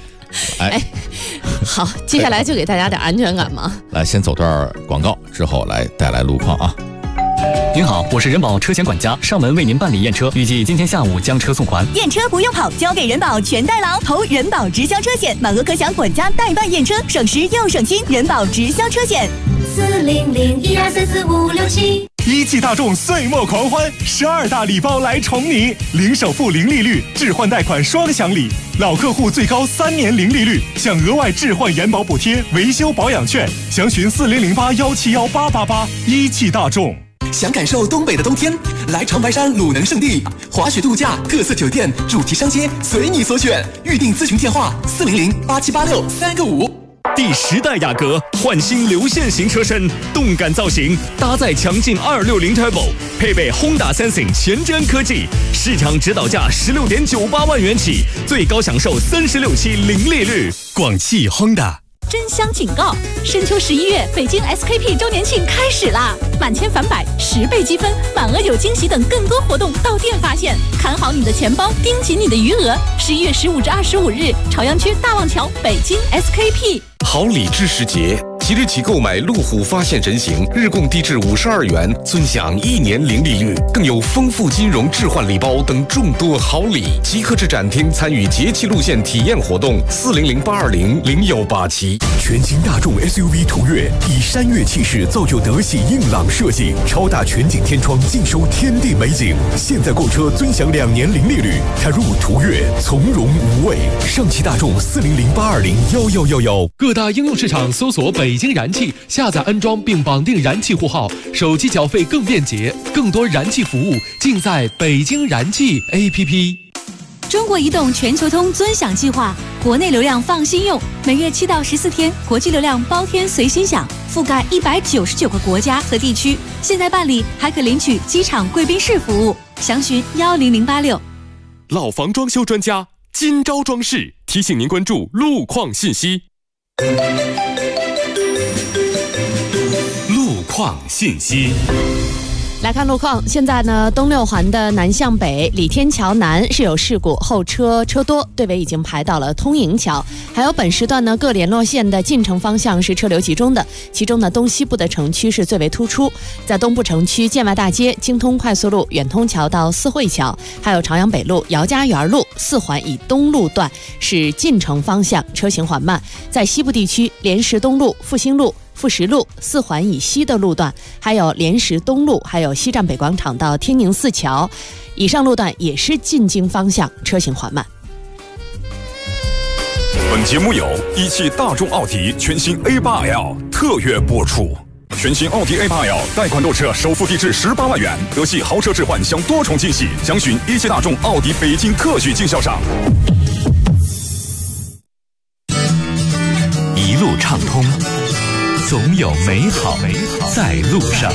好，接下来就给大家点安全感嘛。 来，先走段广告，之后来带来路况啊。 您好，我是人保车险管家，上门为您办理验车，预计今天下午将车送还。 验车不用跑，交给人保全代劳，投人保直销车险，满额可享管家代办验车，省时又省心。人保直销车险 40012344567。 一汽大众岁末狂欢，12大礼包来宠你，零首付、零利率，置换贷款双享礼，老客户最高3年零利率，享额外置换延保补贴、维修保养券，详询4008171888。一汽大众。 想感受东北的冬天，来长白山鲁能胜地，滑雪度假、特色酒店、主题商街，随你所选。预订咨询电话4008786-3个5。 第10代雅阁焕新流线型车身，动感造型，搭载强劲260 Turbo， 配备 Honda Sensing 前瞻科技，市场指导价16.98万元起，最高享受36期零利率。广汽 Honda。 真香警告！深秋11月，北京 SKP 周年庆开始啦！满千返百，10倍积分，满额有惊喜等更多活动到店发现。看好你的钱包，盯紧你的余额。11月15至25日，朝阳区大望桥北京 SKP。 好礼之时节，即日起购买路虎发现神行，日供低至52元，尊享1年零利率，更有丰富金融置换礼包等众多好礼。即刻至展厅参与节气路线体验活动，400-820-0187。 全新大众 SUV 途岳以山岳气势造就德系硬朗设计，超大全景天窗尽收天地美景。现在购车尊享2年零利率，踏入途岳从容无畏。上汽大众400-820-1111。 各大应用市场搜索北京燃气，下载安装并绑定燃气户号，手机缴费更便捷，更多燃气服务尽在北京燃气 APP。 中国移动全球通尊享计划，国内流量放心用，每月7到14天，国际流量包天随心享，覆盖199个国家和地区。现在办理还可领取机场贵宾室服务，详询10086。 老房装修专家金招装饰提醒您关注路况信息。路况信息。 来看路况，现在呢，东六环的南向北李天桥南是有事故，后车多，队尾已经排到了通营桥。还有本时段呢，各联络线的进城方向是车流集中的，其中呢，东西部的城区是最为突出。在东部城区，建外大街、京通快速路、远通桥到四惠桥，还有朝阳北路、姚家园路、4环以东路段是进城方向车行缓慢。在西部地区，莲石东路、复兴路、富石路4环以西的路段，还有莲石东路，还有西站北广场到天宁寺桥，以上路段也是进京方向车行缓慢。 本节目由一汽大众奥迪全新 A8L 特约播出。全新奥迪 A8L 贷款购车首付低至18万元，德系豪车置换享多重惊喜，详询一汽大众奥迪北京特许经销商。 一路畅通，总有美好在路上。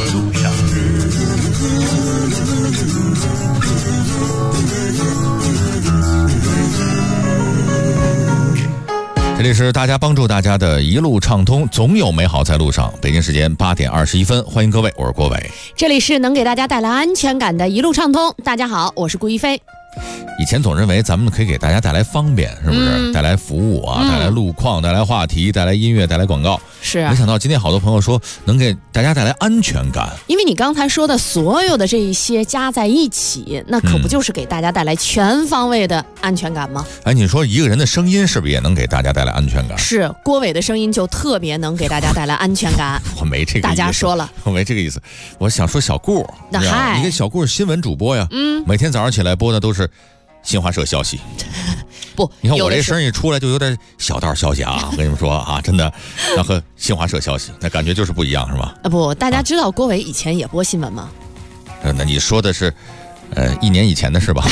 这里是大家帮助大家的一路畅通，总有美好在路上。北京时间8点21分，欢迎各位，我是郭伟。 这里是能给大家带来安全感的一路畅通。大家好，我是顾一飞。 以前总认为咱们可以给大家带来方便，是不是？带来服务啊，带来路况，带来话题，带来音乐，带来广告。 是啊， 没想到今天好多朋友说能给大家带来安全感。 因为你刚才说的所有的这一些加在一起，那可不就是给大家带来全方位的安全感吗？ 哎，你说一个人的声音是不是也能给大家带来安全感？ 是，郭伟的声音就特别能给大家带来安全感。 我没这个意思， 大家说了， 我没这个意思。我想说小顾， 那嗨， 一个小顾新闻主播呀，每天早上起来播的都是新华社消息。 不， 你看我这声一出来就有点小道消息啊！我跟你们说啊，真的，那和新华社消息那感觉就是不一样，是吧？ 不，大家知道郭伟以前也播新闻吗？ 那你说的是，1年以前的事吧？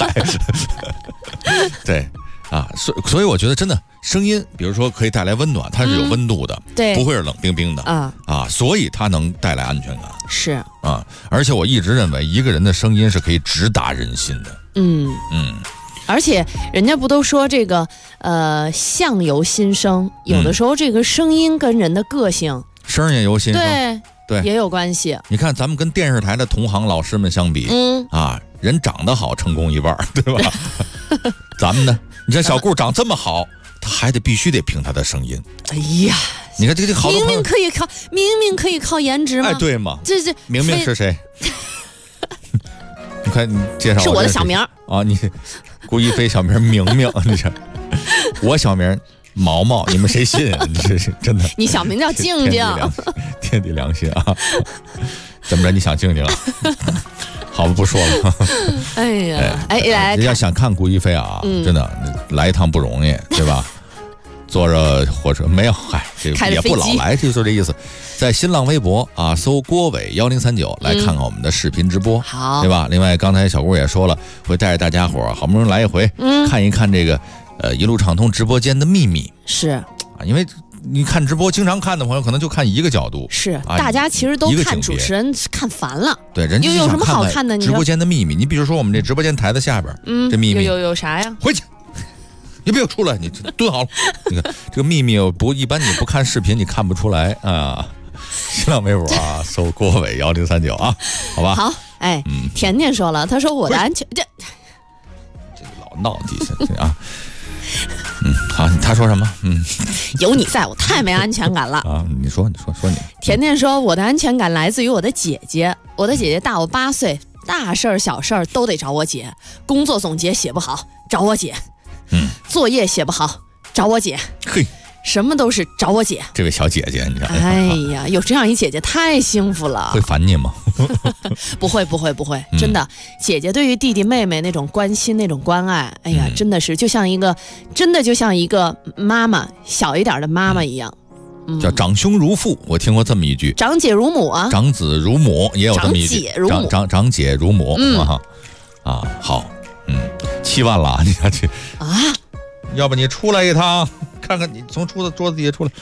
对啊，所以我觉得真的声音，比如说可以带来温暖，它是有温度的， 对， 不会是冷冰冰的啊，所以它能带来安全感。 是啊，而且我一直认为一个人的声音是可以直达人心的。 而且人家不都说这个相由心生，有的时候这个声音跟人的个性声也由心生，对， 也有关系。 你看咱们跟电视台的同行老师们相比，人长得好成功一半，对吧？咱们呢，你看小顾长这么好，他还必须得凭他的声音。 哎呀， 你看这好多明明可以靠颜值吗？ 哎，对吗？ 这明明是谁？你看你介绍是我的小名啊，你顾一飞小名明明，你这我小名毛毛，你们谁信？这是真的。 你小名叫静静， 天地良心啊！怎么着？你想静静啊？好，不说了。 哎呀，来， 要想看顾一飞啊，真的来一趟不容易，对吧？坐着火车没有，这也不老来，就这意思。在新浪微博啊，搜郭伟1039来看看我们的视频直播， 好， 对吧？另外，刚才小顾也说了，会带着大家伙好不容易来一回，看一看这个一路畅通直播间的秘密。 是啊，因为你看直播经常看的朋友，可能就看一个角度。 是，大家其实都看主持人看烦了。 对，人家有什么好看的？ 直播间的秘密，你比如说我们这直播间台子下边，这秘密有啥呀？ 回去。 你别出来，你蹲好了。你看这个秘密一般你不看视频你看不出来啊。新浪微博啊，搜郭伟1039啊，好吧。 好，哎，甜甜说了，他说我的安全这老闹底下啊。好，他说什么？ 有你在我太没安全感了啊！你说你。 甜甜说我的安全感来自于我的姐姐，我的姐姐大我8岁，大事儿小事儿都得找我姐，工作总结写不好找我姐，作业写不好找我姐， 嘿。 什么都是找我姐， 这位小姐姐，你看， 哎呀，有这样一姐姐太幸福了。 会烦你吗？ 不会，真的，姐姐对于弟弟妹妹那种关心、那种关爱，哎呀，真的是就像一个妈妈，小一点的妈妈一样。 叫长兄如父，我听过这么一句。 长姐如母啊， 长子如母也有这么一句。长姐如母好，7万了，你看这啊， 要不你出来一趟。看看你从桌子底下出来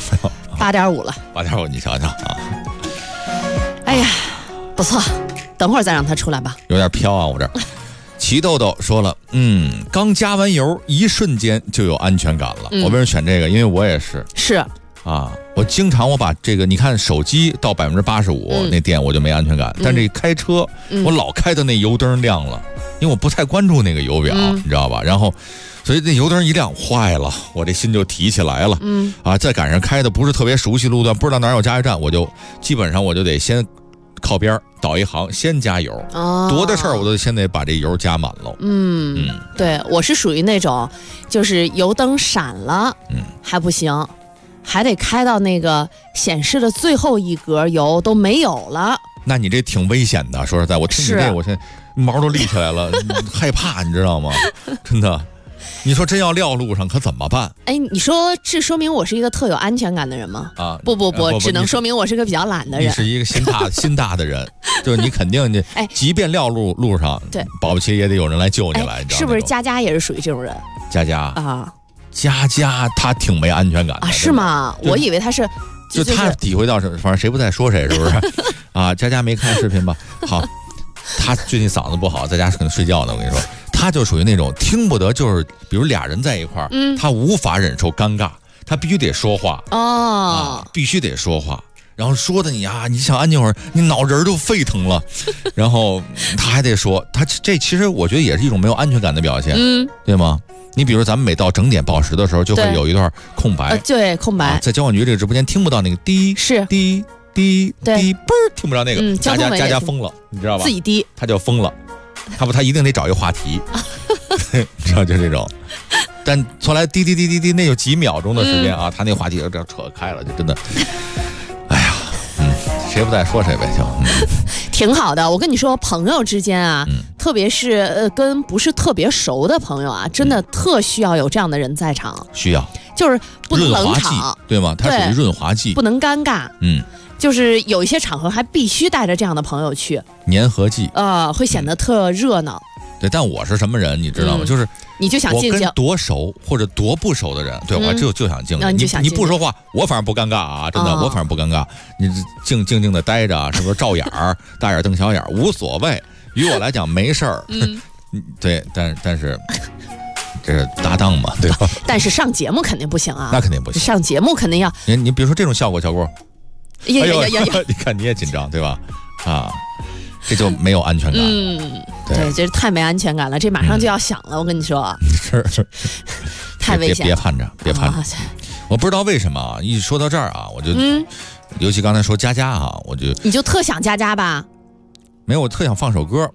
，8.5了 ，8.5，你瞧瞧啊！ 哎呀，不错，等会儿再让他出来吧。 有点飘啊，我这儿。齐豆豆说了，刚加完油，一瞬间就有安全感了。我为什么选这个？因为我也是啊，我经常我把这个，你看手机到85%那电我就没安全感，但这开车我老开的那油灯亮了，因为我不太关注那个油表，你知道吧？然后。所以那油灯一亮，坏了，我这心就提起来了。再赶上开的不是特别熟悉路段，不知道哪有加油站，我就基本上得先靠边导一行，先加油。多的事儿我都先得把这油加满喽。 对，我是属于那种，就是油灯闪了，还不行，还得开到那个显示的最后一格油都没有了。 那你这挺危险的，说实在，我听你这，我现在毛都立起来了，害怕，你知道吗？真的。你说真要撂路上可怎么办？ 哎，你说这说明我是一个特有安全感的人吗？不，只能说明我是个比较懒的人。 你是一个心大的人，就是你肯定即便撂路上， 对， 保不齐也得有人来救你来，你知道吗？ 是不是佳佳也是属于这种人？ 佳佳她挺没安全感的啊？是吗？我以为她是， 就她体会到什么，反正谁不在说谁，是不是？啊，佳佳没看视频吧？好，她最近嗓子不好，在家可能睡觉呢。我跟你说。他就属于那种听不得，就是比如俩人在一块儿，他无法忍受尴尬，他必须得说话必须得说话，然后说的你想安静会儿，你脑仁都沸腾了，然后他还得说，他这其实我觉得也是一种没有安全感的表现，对吗？你比如咱们每到整点报时的时候，就会有一段空白， 对，空白， 在交管局这个直播间听不到那个滴滴滴滴嘣儿，听不着那个，佳佳疯了，你知道吧？ 自己滴， 他就疯了。他一定得找一话题，知道就这种，但从来滴，那有几秒钟的时间啊，他那话题这扯开了，就真的，哎呀，谁不在说谁呗，就挺好的。我跟你说，朋友之间啊，特别是跟不是特别熟的朋友啊，真的特需要有这样的人在场， 需要， 就是不能冷场， 对吗？它属于润滑剂， 不能尴尬，就是有一些场合还必须带着这样的朋友去， 粘合剂， 会显得特热闹。 对，但我是什么人，你知道吗？就是你就想静静， 我跟多熟或者多不熟的人，对我就想静静。你不说话，我反正不尴尬啊，真的，我反正不尴尬。你静静的待着，是不是照眼儿、大眼瞪小眼无所谓，于我来讲没事儿。对，但是。这是搭档嘛，对吧？ 但是上节目肯定不行啊， 那肯定不行。 上节目肯定要你比如说这种效果，小郭， 呀， 你看你也紧张对吧？啊，这就没有安全感。 对，这太没安全感了，这马上就要响了，我跟你说， 是， 太危险， 别盼着。我不知道为什么啊，一说到这儿啊，我就，尤其刚才说佳佳啊， 你就特想佳佳吧？ 没有，我特想放首歌，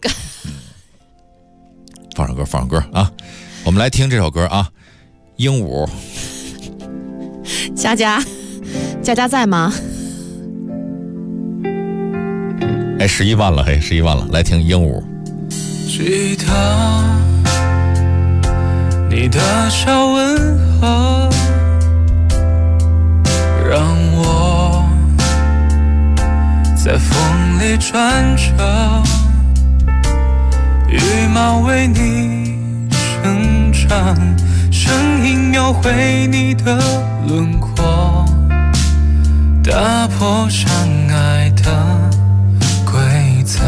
放首歌啊。我们来听这首歌啊，鹦鹉。 佳佳在吗 ？11万了，11万了，来听鹦鹉。 记得你的小问候，让我在风里转着，羽毛为你生长，声音描绘你的轮廓，打破相爱的规则，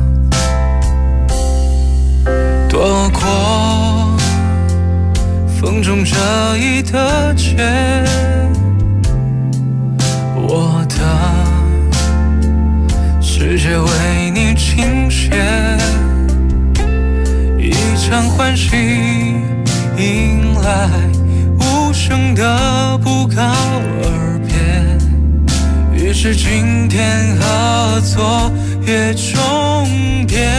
躲过风中这一的街，我的世界为你倾斜，一场欢喜迎来无声的不告而别，于是今天合作也终点。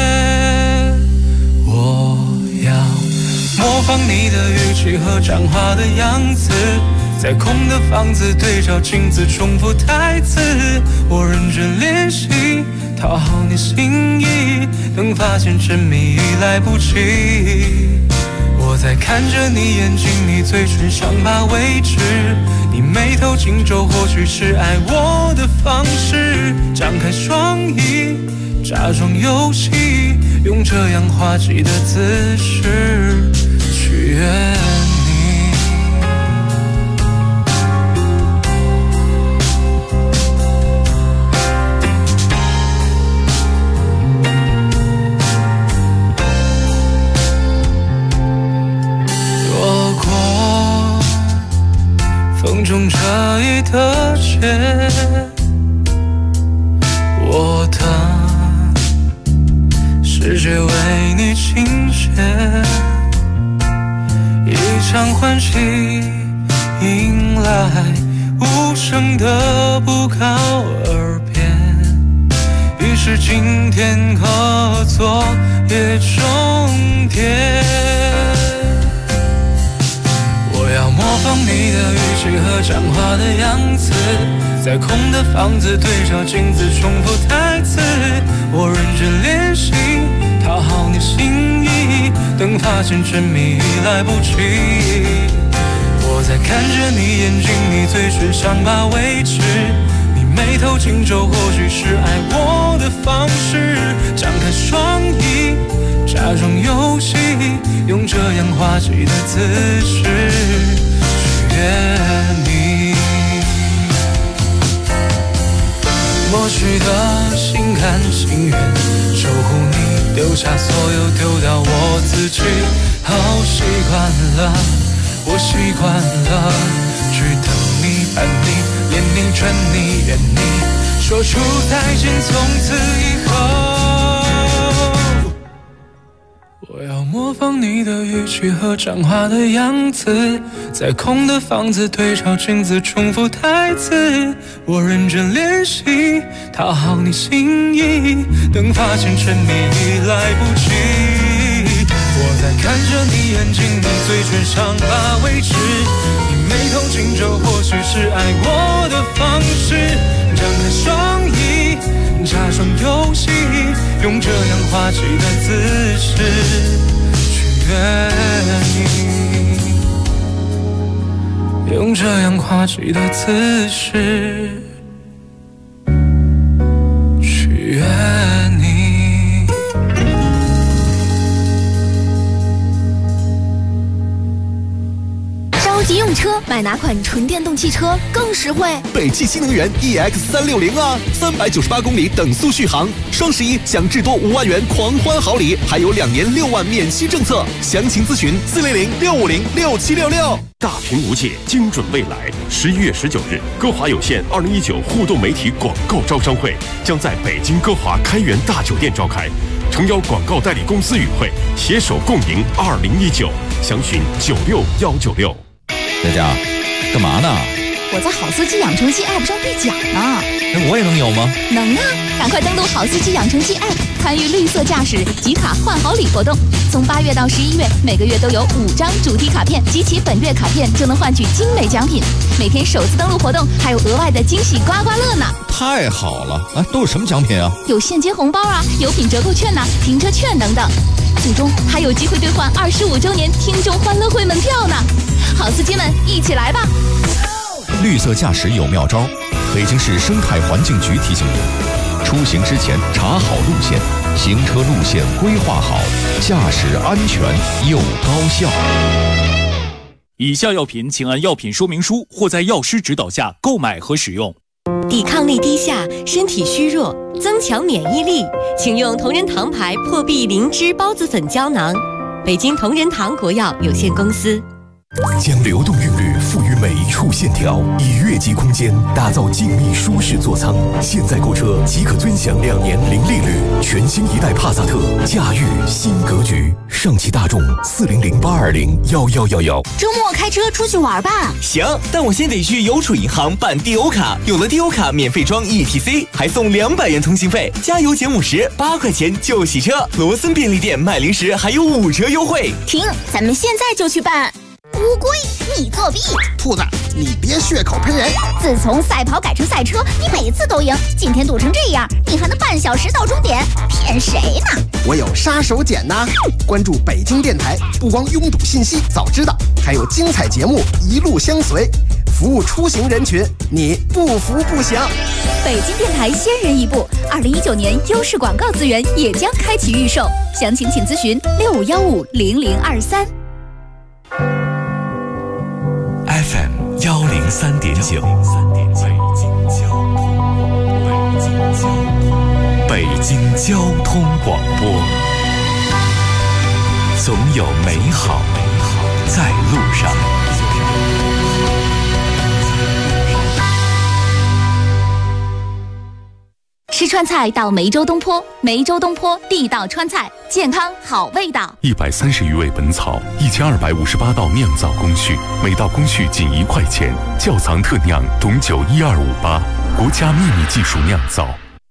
我要模仿你的语气和讲话的样子，在空的房子对照镜子重复台词，我认真练习讨好你心意，等发现沉迷已来不及。我在看着你眼睛，你嘴唇想把位置，你眉头紧皱，或许是爱我的方式，张开双翼假装游戏，用这样滑稽的姿势取悦你。躲过风中这一的街，我的世界为你倾斜，一场欢喜迎来无声的不告而别，于是今天合作也终点。我要模仿你的语气和讲话的样子，在空的房子对照镜子重复台词，我认真练习讨好你心意，等发现沉迷已来不及。我在看着你眼睛，你嘴唇想把位置，你眉头紧皱，或许是爱我的方式，张开双翼假装游戏，用这样滑稽的姿势取悦你。抹去的心甘情愿，守护你，丢下所有，丢掉我自己。好习惯了，我习惯了，去等你伴你恋你劝你怨你，说出再见，从此以后。我要模仿你的语气和讲话的样子，在空的房子对照镜子重复台词，我认真练习讨好你心意，等发现沉迷已来不及。我在看着你眼睛，你嘴唇上把位置，你眉头紧皱，或许是爱我的方式，张开双翼假装游戏，用这样滑稽的姿势取悦你，用这样滑稽的姿势取悦你。 着急用车，买哪款纯电动汽车更实惠？ 北汽新能源 EX360啊，398公里等速续航，双11享至多5万元狂欢好礼，还有2年6万免息政策。详情咨询400-650-6766。 大屏无界，精准未来。11月19日，歌华有线2019互动媒体广告招商会将在北京歌华开元大酒店召开，诚邀广告代理公司与会，携手共赢2019。详询96196。 在家干嘛呢？ 我在好司机养成记 App 上兑奖呢。 我也能有吗？ 能啊！赶快登录好司机养成记 App， 参与绿色驾驶集卡换好礼活动。从8月到11月，每个月都有5张主题卡片，集齐本月卡片就能换取精美奖品。每天首次登录活动还有额外的惊喜刮刮乐呢！ 太好了！啊，都有什么奖品啊？ 有现金红包啊，有品折扣券呐，停车券等等。最终还有机会兑换25周年听众欢乐会门票呢！好司机们，一起来吧！ 绿色驾驶有妙招，北京市生态环境局提醒您：出行之前查好路线，行车路线规划好，驾驶安全又高效。 以下药品请按药品说明书或在药师指导下购买和使用。 抵抗力低下，身体虚弱，增强免疫力，请用同仁堂牌破壁灵芝孢子粉胶囊。北京同仁堂国药有限公司。 将流动韵律赋予每一处线条，以越级空间打造静谧舒适座舱。现在购车即可尊享2年零利率，全新一代帕萨特，驾驭新格局。上汽大众400-820-1111。 周末开车出去玩吧？ 行，但我先得去邮储银行办 DO 卡，有了 DO 卡免费装 ETC， 还送200元通信费，加油减50，8块钱就洗车。罗森便利店卖零食还有5折优惠。 停，咱们现在就去办。乌龟，你作弊！ 兔子，你别血口喷人！ 自从赛跑改成赛车，你每次都赢，今天堵成这样，你还能半小时到终点？骗谁呢？ 我有杀手锏呐！关注北京电台，不光拥堵信息早知道，还有精彩节目一路相随，服务出行人群，你不服不行。 北京电台先人一步，2019年优势广告资源也将开启预售，详情请咨询65150023。 FM 103.9，北京交通广播，总有美好在路上。 吃川菜到梅州东坡，梅州东坡地道川菜，健康好味道。 130余味本草，1258道酿造工序，每道工序仅1块钱，窖藏特酿董酒12588，国家秘密技术酿造。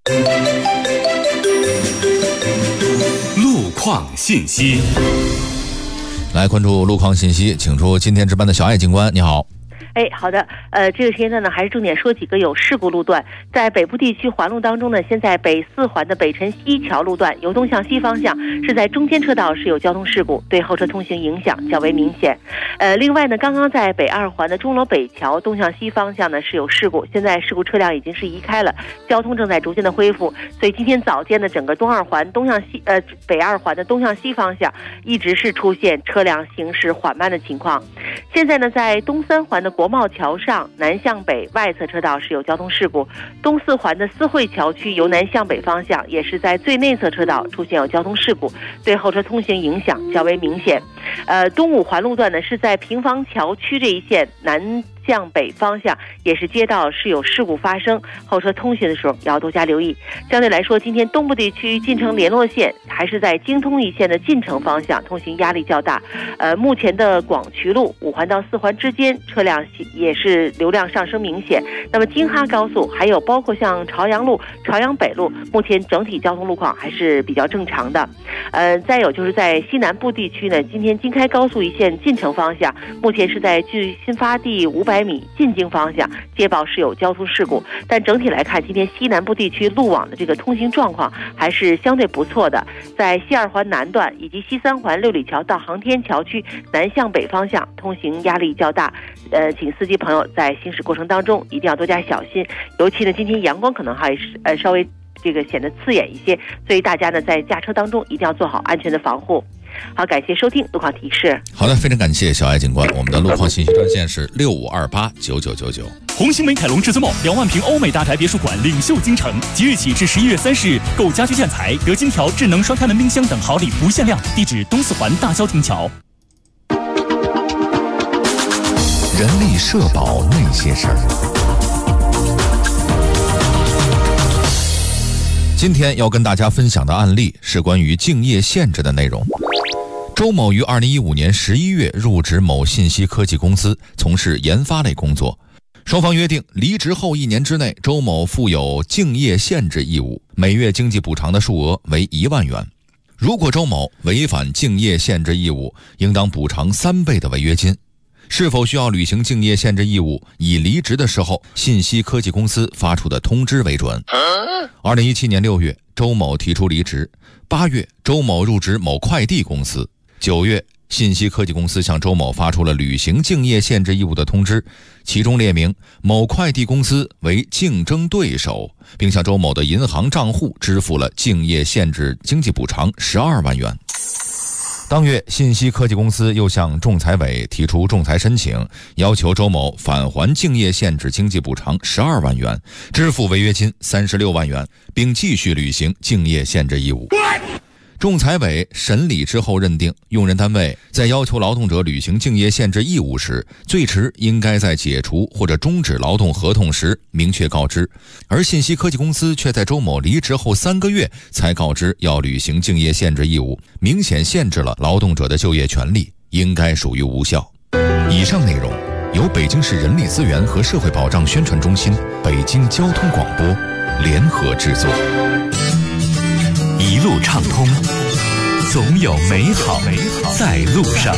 路况信息， 来关注路况信息，请出今天值班的小艾警官，你好。 好的，这个时间段呢，还是重点说几个有事故路段。在北部地区环路当中呢，现在北4环的北辰西桥路段由东向西方向是在中间车道是有交通事故，对后车通行影响较为明显。另外呢，刚刚在北2环的钟楼北桥东向西方向呢是有事故，现在事故车辆已经是移开了，交通正在逐渐的恢复。所以今天早间的整个东2环北2环的东向西方向一直是出现车辆行驶缓慢的情况。现在呢，在东3环的国贸桥上南向北外侧车道是有交通事故，东4环的思汇桥区由南向北方向也是在最内侧车道出现有交通事故，对后车通行影响较为明显。东5环路段呢是在平房桥区这一线南向北方向也是街道是有事故发生，后车通行的时候也要多加留意。相对来说，今天东部地区进城联络线还是在京通一线的进城方向通行压力较大。目前的广渠路5环到4环之间车辆也是流量上升明显。那么京哈高速还有包括像朝阳路、朝阳北路，目前整体交通路况还是比较正常的。再有就是在西南部地区呢，今天京开高速一线进城方向，目前是在距新发地500米进京方向接报是有交通事故，但整体来看，今天西南部地区路网的这个通行状况还是相对不错的。在西2环南段以及西3环六里桥到航天桥区南向北方向通行压力较大，请司机朋友在行驶过程当中一定要多加小心，尤其呢今天阳光可能还是稍微这个显得刺眼一些，所以大家呢在驾车当中一定要做好安全的防护。好，感谢收听路况提示。 好的，非常感谢小艾警官。我们的路况信息专线是65289999。 红星美凯龙至尊梦2万平欧美大宅别墅馆领袖京城，即日起至11月30日，购家居建材得金条、智能双开门冰箱等好礼不限量。地址东4环大消停桥。 人力社保那些事儿。 今天要跟大家分享的案例是关于竞业限制的内容。周某于2015年11月入职某信息科技公司，从事研发类工作。双方约定，离职后1年之内，周某负有竞业限制义务，每月经济补偿的数额为1万元。如果周某违反竞业限制义务，应当补偿3倍的违约金。是否需要履行竞业限制义务，以离职的时候信息科技公司发出的通知为准。2017年6月，周某提出离职。8月，周某入职某快递公司。9月，信息科技公司向周某发出了履行竞业限制义务的通知，其中列明某快递公司为竞争对手，并向周某的银行账户支付了竞业限制经济补偿12万元。当月，信息科技公司又向仲裁委提出仲裁申请，要求周某返还竞业限制经济补偿12万元，支付违约金36万元，并继续履行竞业限制义务。 仲裁委审理之后认定，用人单位在要求劳动者履行竞业限制义务时，最迟应该在解除或者终止劳动合同时明确告知，而信息科技公司却在周某离职后3个月才告知要履行竞业限制义务，明显限制了劳动者的就业权利，应该属于无效。以上内容由北京市人力资源和社会保障宣传中心、北京交通广播联合制作。 一路畅通，总有美好在路上。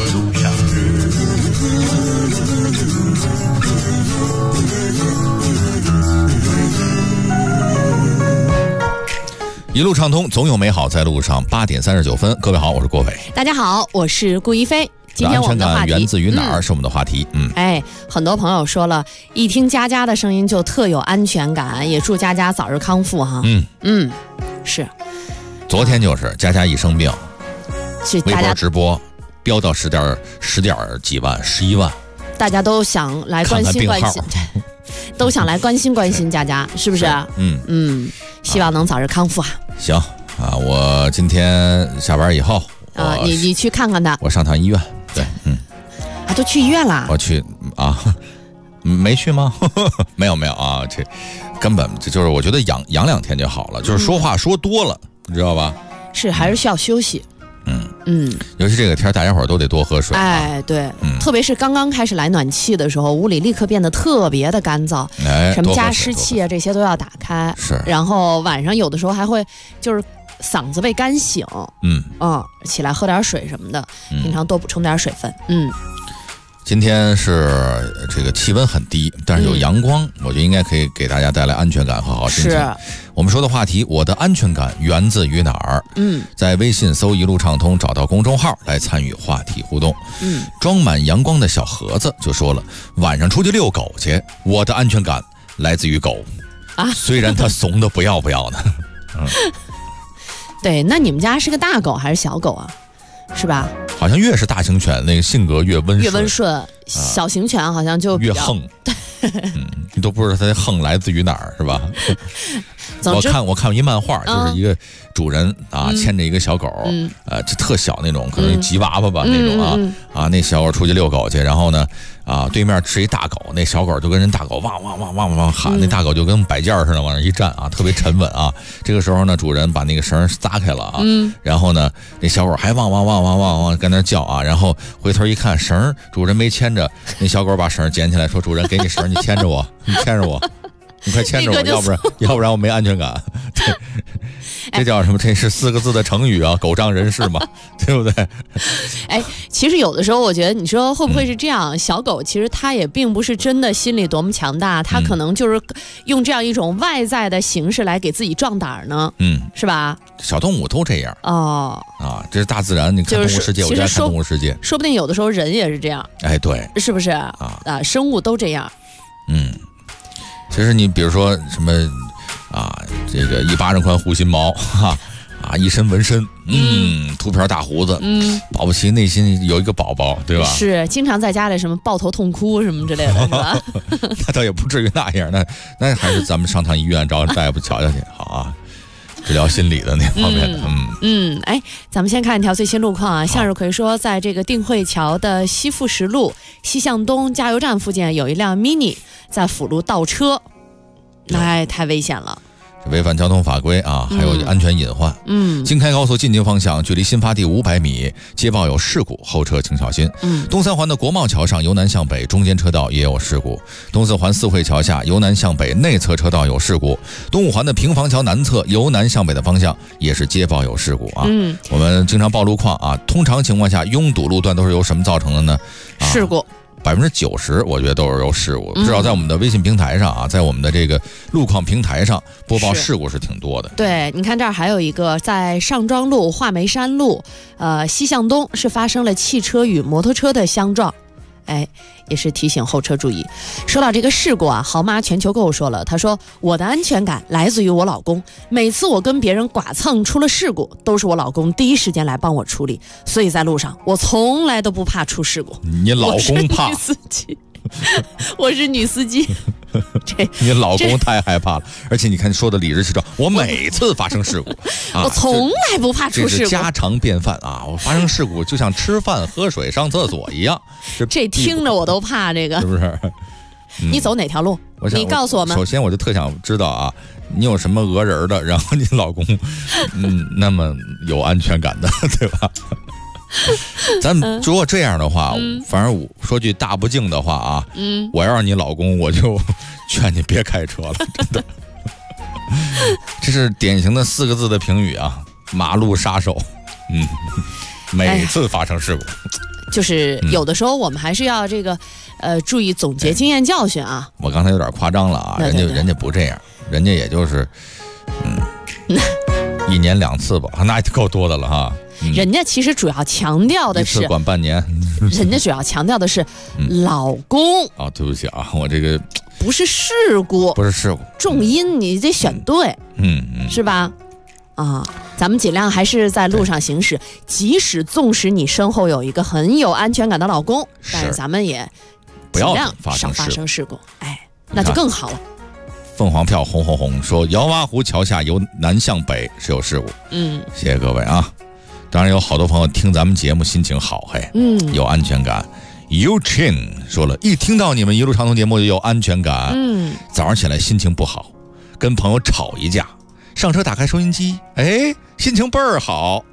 一路畅通，总有美好在路上。8点39分，各位好，我是郭伟。 大家好，我是顾一飞。今天我们的话题安全感源自于哪儿？是我们的话题。 很多朋友说了，一听佳佳的声音就特有安全感，也祝佳佳早日康复哈。是。 昨天就是佳佳一生病，微博直播飙到10点几万，11万， 大家都想来关心关心，都想来关心关心佳佳，是不是？希望能早日康复啊。 行啊，我今天下班以后你去看看他， 我上趟医院。对， 都去医院了。 我去啊，没去吗？没有啊，这根本就是我觉得养2天就好了，就是说话说多了，你知道吧？ 是，还是需要休息。 尤其这个天，大家伙都得多喝水。 对，特别是刚刚开始来暖气的时候，屋里立刻变得特别的干燥，什么加湿器啊这些都要打开。 是， 然后晚上有的时候还会就是嗓子被干醒，起来喝点水什么的，平常多补充点水分。 今天是这个气温很低，但是有阳光，我觉得应该可以给大家带来安全感和好心情。 是， 我们说的话题，我的安全感源自于哪儿？在微信搜一路畅通，找到公众号来参与话题互动。装满阳光的小盒子就说了，晚上出去遛狗去，我的安全感来自于狗啊， 虽然它怂的不要的。 对，那你们家是个大狗还是小狗啊？是吧？ 好像越是大型犬，那个性格越温顺， 小型犬好像就越横。你都不知道它的横来自于哪儿，是吧？我看一漫画，就是一个主人牵着一个小狗，就特小那种，可能吉娃娃吧那种那小狗出去遛狗去，然后呢对面是一大狗，那小狗就跟人大狗汪汪汪汪汪喊，那大狗就跟摆件似的往那一站特别沉稳这个时候呢，主人把那个绳撒开了然后呢，那小狗还汪汪汪汪汪汪跟那叫然后回头一看绳主人没牵着，那小狗把绳捡起来说：“主人，给你绳，你牵着我，你牵着我。”你快牵着我，要不然我没安全感。对，这叫什么？这是4个字的成语狗仗人势嘛，对不对？ 其实有的时候我觉得，你说会不会是这样？小狗其实它也并不是真的心里多么强大，它可能就是用这样一种外在的形式来给自己壮胆呢。是吧？ 小动物都这样这是大自然。你看动物世界，我就爱看动物世界。 说不定有的时候人也是这样。 对， 是不是生物都这样。 其实你比如说什么这个1巴掌宽护心毛一身纹身，秃瓢大胡子，保不齐内心有一个宝宝，对吧？ 是，经常在家里什么抱头痛哭什么之类的，是吧？ 那倒也不至于那样，那还是咱们上趟医院找大夫瞧瞧去，好治疗心理的那方面的。 咱们先看一条最新路况向日葵说，在这个定慧桥的西富十路西向东加油站附近有一辆 mini 在辅路倒车，太危险了。 违反交通法规还有安全隐患。京开高速进京方向，距离新发地500米，接报有事故，后车请小心。东三环的国贸桥上由南向北中间车道也有事故，东四环四惠桥下由南向北内侧车道有事故，东五环的平房桥南侧由南向北的方向也是接报有事故我们经常报路况通常情况下拥堵路段都是由什么造成的呢？ 事故。 90%我觉得都是由事故，至少在我们的微信平台上在我们的这个路况平台上播报事故是挺多的。 对，你看这儿还有一个在上庄路华梅山路西向东是发生了汽车与摩托车的相撞，也是提醒后车注意。说到这个事故豪妈全球购说了，他说我的安全感来自于我老公，每次我跟别人剐蹭出了事故，都是我老公第一时间来帮我处理，所以在路上我从来都不怕出事故。 你老公怕？ 我是女司机我是女司机你老公太害怕了，而且你看说的理直气壮，我每次发生事故， 我从来不怕出事故， 这是家常便饭啊！我发生事故就像吃饭、喝水、上厕所一样。 这听着我都怕，这个是不是？ 你走哪条路？你告诉我们。 首先，我就特想知道啊，你有什么讹人的，然后你老公，那么有安全感的，对吧？咱们如果这样的话，反正我说句大不敬的话啊，我要是你老公，我就劝你别开车了，真的。这是典型的4个字的评语啊，马路杀手。每次发生事故， 就是有的时候我们还是要这个注意总结经验教训啊。 我刚才有点夸张了啊，人家不这样，人家也就是1年2次吧，那也够多的了哈。 人家其实主要强调的是 1次管半年， 人家主要强调的是老公。 对不起啊，我这个不是事故， 不是事故， 重音你得选对，是吧？咱们尽量还是在路上行驶，纵使你身后有一个很有安全感的老公，但是咱们也尽量少发生事故，那就更好了。 凤凰票红红红说，姚洼湖桥下由南向北是有事故，谢谢各位啊。当然有好多朋友听咱们节目心情好，有安全感。You Chin 说了，一听到你们一路畅通节目就有安全感，早上起来心情不好，跟朋友吵一架，上车打开收音机，心情倍儿好。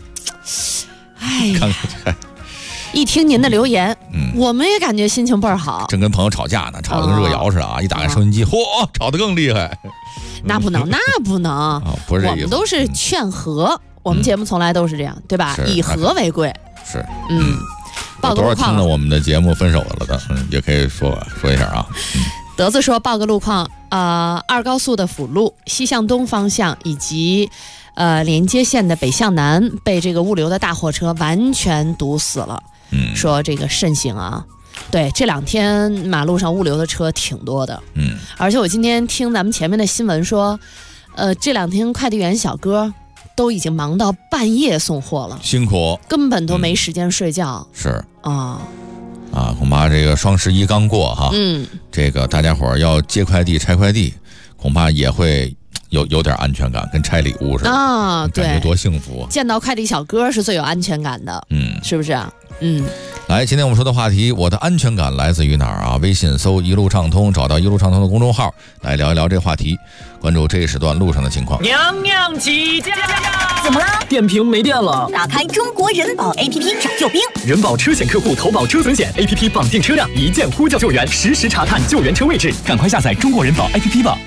看看一听您的留言，我们也感觉心情倍儿好。 正跟朋友吵架呢，吵得跟热窑似的啊！一打开收音机，吵得更厉害。 那不能， 不是这意思。 我们都是劝和，我们节目从来都是这样，对吧？以和为贵。 是， 报个路况。 多少听了我们的节目分手了的，也可以说一下啊。 德子说报个路况，2高速的辅路西向东方向以及连接线的北向南被这个物流的大货车完全堵死了。说这个慎行啊。对，这2天马路上物流的车挺多的。而且我今天听咱们前面的新闻说，这2天快递员小哥都已经忙到半夜送货了， 辛苦， 根本都没时间睡觉。 是恐怕这个双11刚过哈，这个大家伙要接快递拆快递，恐怕也会有点安全感，跟拆礼物似的对，感觉多幸福。 见到快递小哥是最有安全感的，是不是？ 来，今天我们说的话题，我的安全感来自于哪儿啊？微信搜一路畅通，找到一路畅通的公众号，来聊一聊这话题，关注这一时段路上的情况。 娘娘起驾！ 怎么了？ 电瓶没电了。 打开中国人保 APP 找救兵。 人保车险客户投保车损险 APP 绑定车辆，一键呼叫救援，实时查看救援车位置。赶快下载中国人保 APP 吧。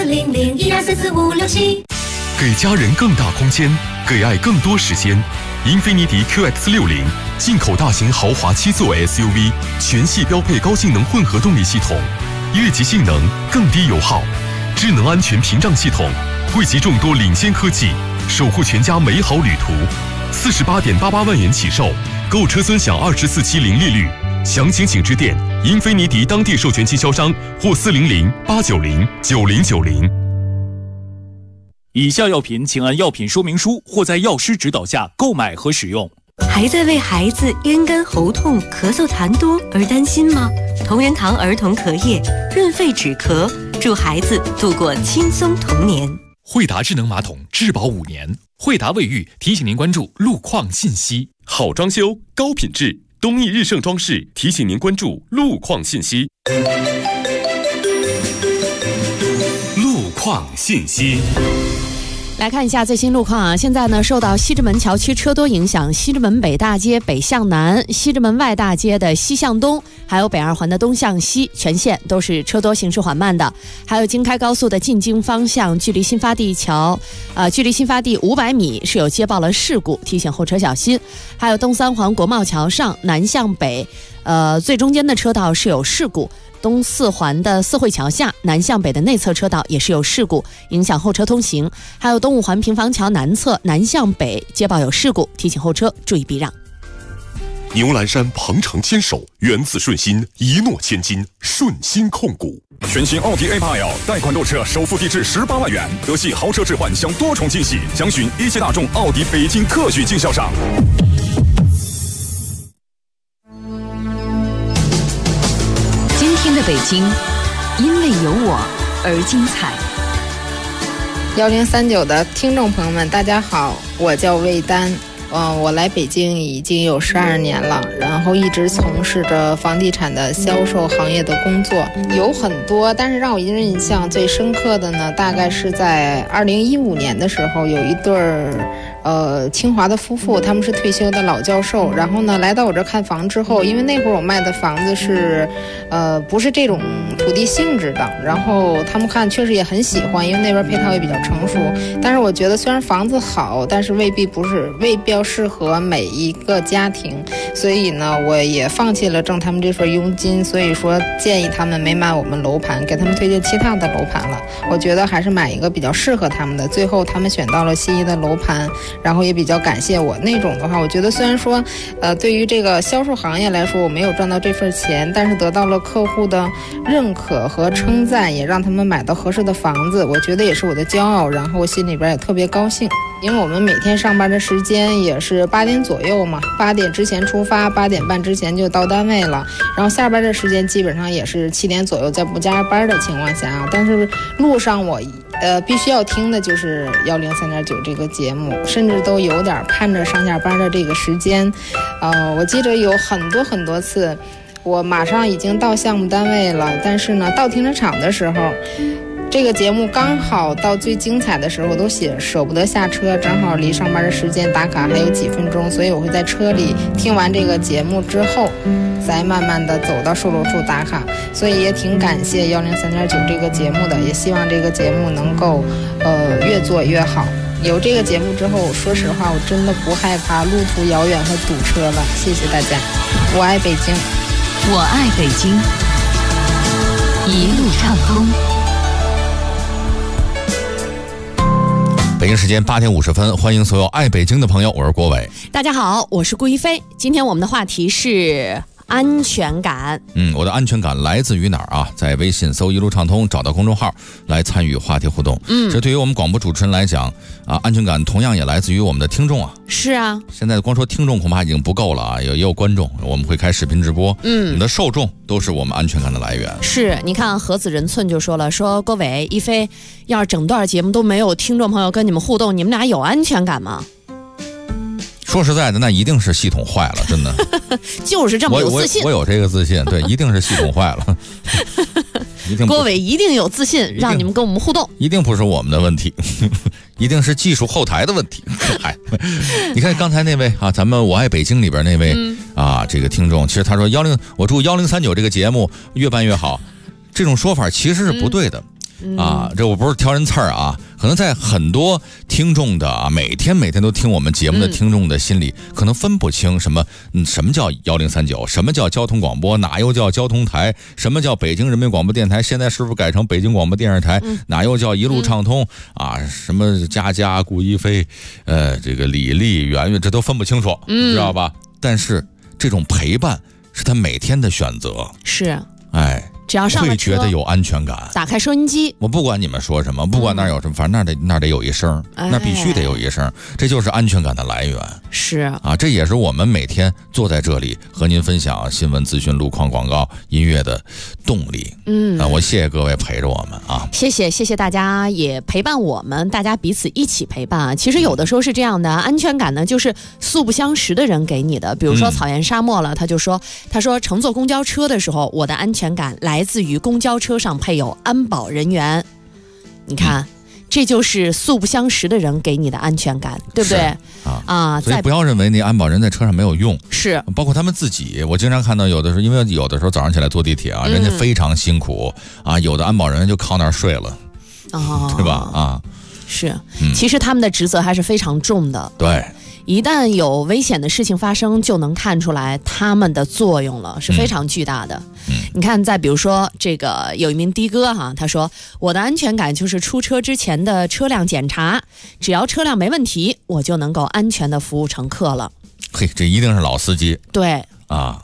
40012445567。 给家人更大空间，给爱更多时间。英菲尼迪 QX60 进口大型豪华7座 SUV， 全系标配高性能混合动力系统，越级性能，更低油耗，智能安全屏障系统，汇集众多领先科技，守护全家美好旅途。48.88万元起售，购车尊享24期零利率。详情请致电英菲尼迪当地授权经销商或400-890-9090。 以下药品请按药品说明书或在药师指导下购买和使用。 还在为孩子咽干喉痛、咳嗽痰多而担心吗？同仁堂儿童咳液润肺止咳，助孩子度过轻松童年。 惠达智能马桶质保5年。惠达卫浴提醒您关注路况信息。 好装修，高品质，东益日盛装饰提醒您关注路况信息。 路况信息。 来看一下最新路况啊！现在呢，受到西直门桥区车多影响，西直门北大街北向南、西直门外大街的西向东，还有北2环的东向西，全线都是车多，行驶缓慢的。还有京开高速的进京方向，距离新发地500米是有接报了事故，提醒后车小心。还有东3环国贸桥上南向北，最中间的车道是有事故。东4环的四惠桥下南向北的内侧车道也是有事故，影响后车通行。还有东5环平房桥南侧南向北接报有事故，提醒后车注意避让。 牛栏山鹏程牵手，源自顺心，一诺千金，顺心控股。全新奥迪 A8L 贷款购车首付低至18万元，德系豪车置换享多重惊喜，详询一汽大众奥迪北京特许经销商。 今天的北京因为有我而精彩。 1039的听众朋友们，大家好，我叫魏丹。我来北京已经有12年了，然后一直从事着房地产的销售行业的工作，有很多，但是让我印象最深刻的呢，大概是在2015年的时候，有一对清华的夫妇，他们是退休的老教授，然后呢来到我这看房之后，因为那会儿我卖的房子是不是这种土地性质的，然后他们看确实也很喜欢，因为那边配套也比较成熟，但是我觉得虽然房子好，但是未必要适合每一个家庭，所以呢我也放弃了挣他们这份佣金，所以说建议他们没买我们楼盘，给他们推荐其他的楼盘了。我觉得还是买一个比较适合他们的，最后他们选到了西一的楼盘，然后也比较感谢我。那种的话，我觉得虽然说对于这个销售行业来说我没有赚到这份钱，但是得到了客户的认可和称赞，也让他们买到合适的房子，我觉得也是我的骄傲，然后我心里边也特别高兴。因为我们每天上班的时间也是8点左右嘛，8点之前出发，8点半之前就到单位了，然后下班的时间基本上也是7点左右，在不加班的情况下，但是路上我必须要听的就是103.9这个节目，甚至都有点盼着上下班的这个时间。我记得有很多次我马上已经到项目单位了，但是呢到停车场的时候，这个节目刚好到最精彩的时候，我都舍不得下车，正好离上班的时间打卡还有几分钟，所以我会在车里听完这个节目之后再慢慢的走到售楼处打卡，所以也挺感谢103.9这个节目的，也希望这个节目能够越做越好。有这个节目之后，说实话我真的不害怕路途遥远和堵车了。谢谢大家，我爱北京， 我爱北京，一路畅通。 北京时间8点50分，欢迎所有爱北京的朋友，我是郭伟。 大家好，我是顾一飞。今天我们的话题是安全感。 我的安全感来自于哪儿啊？在微信搜一路畅通，找到公众号来参与话题互动。这对于我们广播主持人来讲啊，安全感同样也来自于我们的听众啊。 是啊， 现在光说听众恐怕已经不够了啊，也有观众，我们会开视频直播。我们的受众都是我们安全感的来源。 是，你看何子人寸就说了，说郭伟一飞，要是整段节目都没有听众朋友跟你们互动，你们俩有安全感吗？ 说实在的，那一定是系统坏了，真的。 就是这么有自信。 我有这个自信，对，一定是系统坏了。 郭伟一定有自信，让你们跟我们互动。 一定不是我们的问题，一定是技术后台的问题。你看刚才那位啊，咱们我爱北京里边那位啊，这个听众，其实他说我祝103.9这个节目越办越好，这种说法其实是不对的。这我不是挑人刺儿啊，可能在很多听众的啊，每天都听我们节目的听众的心里，可能分不清什么叫1039，什么叫交通广播，哪又叫交通台，什么叫北京人民广播电台，现在是否改成北京广播电视台，哪又叫一路畅通啊，什么佳顾一飞，这个李丽圆圆，这都分不清楚，知道吧？但是这种陪伴是他每天的选择， 是， 只要上了车会觉得有安全感。 打开收音机， 我不管你们说什么，不管那有什么，反正那得有一声，那必须得有一声，这就是安全感的来源。 是啊，这也是我们每天坐在这里和您分享新闻资讯、路况、广告、音乐的动力。我谢谢各位陪着我们啊！ 谢谢大家也陪伴我们，大家彼此一起陪伴啊。其实有的时候是这样的，安全感呢，就是素不相识的人给你的。比如说草原沙漠了，他说乘坐公交车的时候，我的安全感来自于公交车上配有安保人员。你看，这就是素不相识的人给你的安全感，对不对？ 所以不要认为那安保人在车上没有用， 是包括他们自己。我经常看到有的时候，因为有的时候早上起来坐地铁啊，人家非常辛苦啊，有的安保人就靠那儿睡了，对吧？ 是，其实他们的职责还是非常重的。 对。 一旦有危险的事情发生，就能看出来他们的作用了，是非常巨大的。你看，再比如说这个有一名的哥哈，他说我的安全感就是出车之前的车辆检查，只要车辆没问题，我就能够安全的服务乘客了。 嘿，这一定是老司机。 对啊。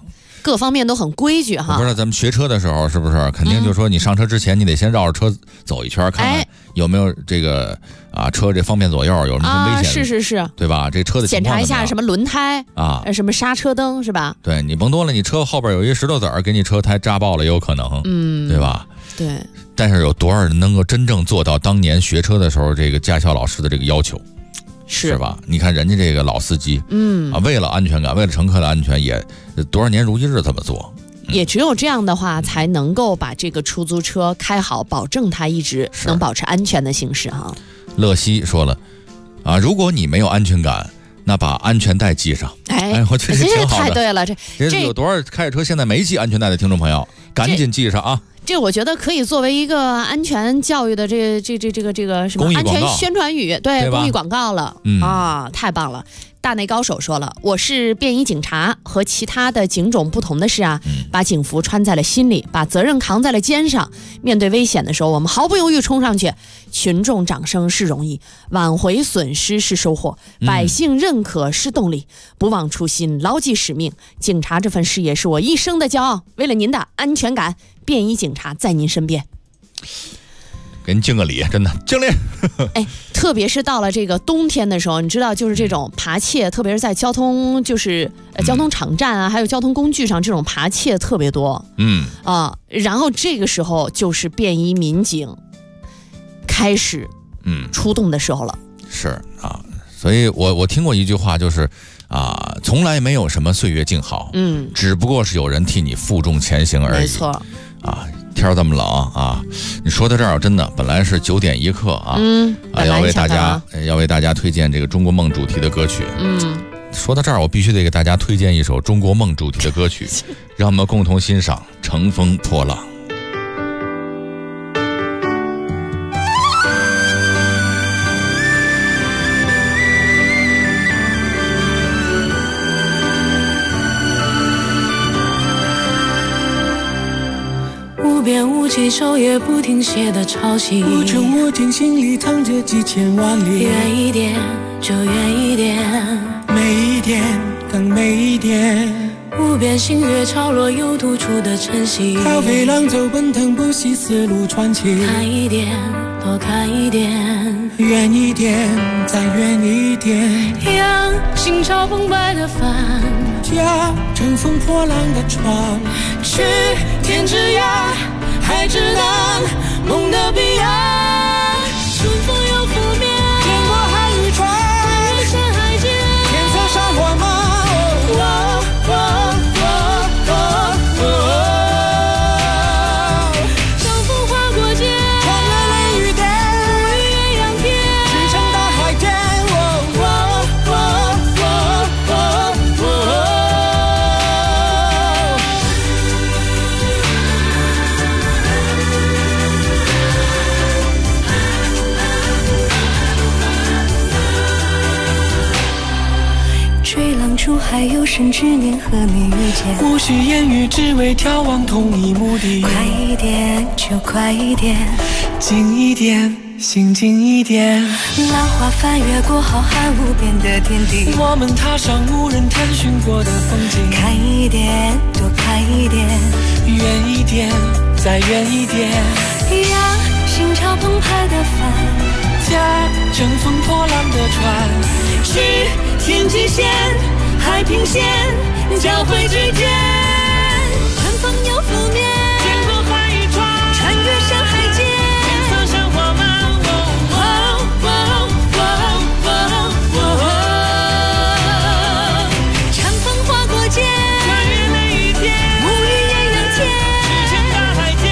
各方面都很规矩哈。 不是，咱们学车的时候是不是肯定就说你上车之前，你得先绕着车走一圈，看看有没有这个车这方便左右有什么危险？ 是， 对吧？这车的情况检查一下什么轮胎什么刹车灯是吧？ 对，你甭多了，你车后边有一石头子儿给你车胎扎爆了也有可能，对吧？ 对。 但是有多少人能够真正做到当年学车的时候这个驾校老师的这个要求？是吧？你看人家这个老司机，为了安全感，为了乘客的安全，也多少年如一日这么做。 也只有这样的话，才能够把这个出租车开好，保证它一直能保持安全的行驶哈。 乐西说了，如果你没有安全感，那把安全带系上。我觉得这挺好的。 太对了，这有多少开着车现在没系安全带的听众朋友，赶紧系上啊！ 这我觉得可以作为一个安全教育的这个什么安全宣传语，对公益广告了太棒了！大内高手说了，我是便衣警察，和其他的警种不同的是把警服穿在了心里，把责任扛在了肩上。面对危险的时候，我们毫不犹豫冲上去，群众掌声是容易，挽回损失是收获，百姓认可是动力，不忘初心，牢记使命。警察这份事业是我一生的骄傲，为了您的安全感，便衣警察在您身边。 给您敬个礼，真的敬礼。 特别是到了这个冬天的时候，你知道，就是这种扒窃，特别是在交通场站还有交通工具上，这种扒窃特别多。然后这个时候就是便衣民警开始出动的时候了。 是所以我听过一句话，就是从来没有什么岁月静好，只不过是有人替你负重前行而已。 没错天这么冷你说到这儿，真的本来是9点1刻要为大家推荐这个中国梦主题的歌曲。说到这儿，我必须得给大家推荐一首中国梦主题的歌曲，让我们共同欣赏《乘风破浪》。 无边无际，昼夜不停歇的潮汐，无穷无尽，心里藏着几千万里。远一点就远一点，美一点更美一点。无边星月潮落，有突出的晨曦。涛飞浪走，奔腾不息，丝路传奇。看一点，多看一点，远一点，再远一点。让心潮澎湃的帆，驾乘风破浪的船，去天之涯，海之南，梦的彼岸。春风又拂面，天过海与船，越山海间，天策山花满。乘风划过界，穿越雷雨电，沐浴艳阳天，驰骋大海间。追浪出海，有生之年和你遇见，无需言语，只为眺望同一目的。快一点就快一点，近一点心近一点。浪花翻越过浩瀚无边的天地，我们踏上无人探寻过的风景。看一点多看一点，远一点再远一点。让心潮澎湃的帆，驾乘风破浪的船，去天际线，海平线，交汇之间。春风又拂面，天过海与船，穿越山海间，天策山花满。乘风划过界，穿越雷雨天，沐浴艳阳天，驰骋大海间。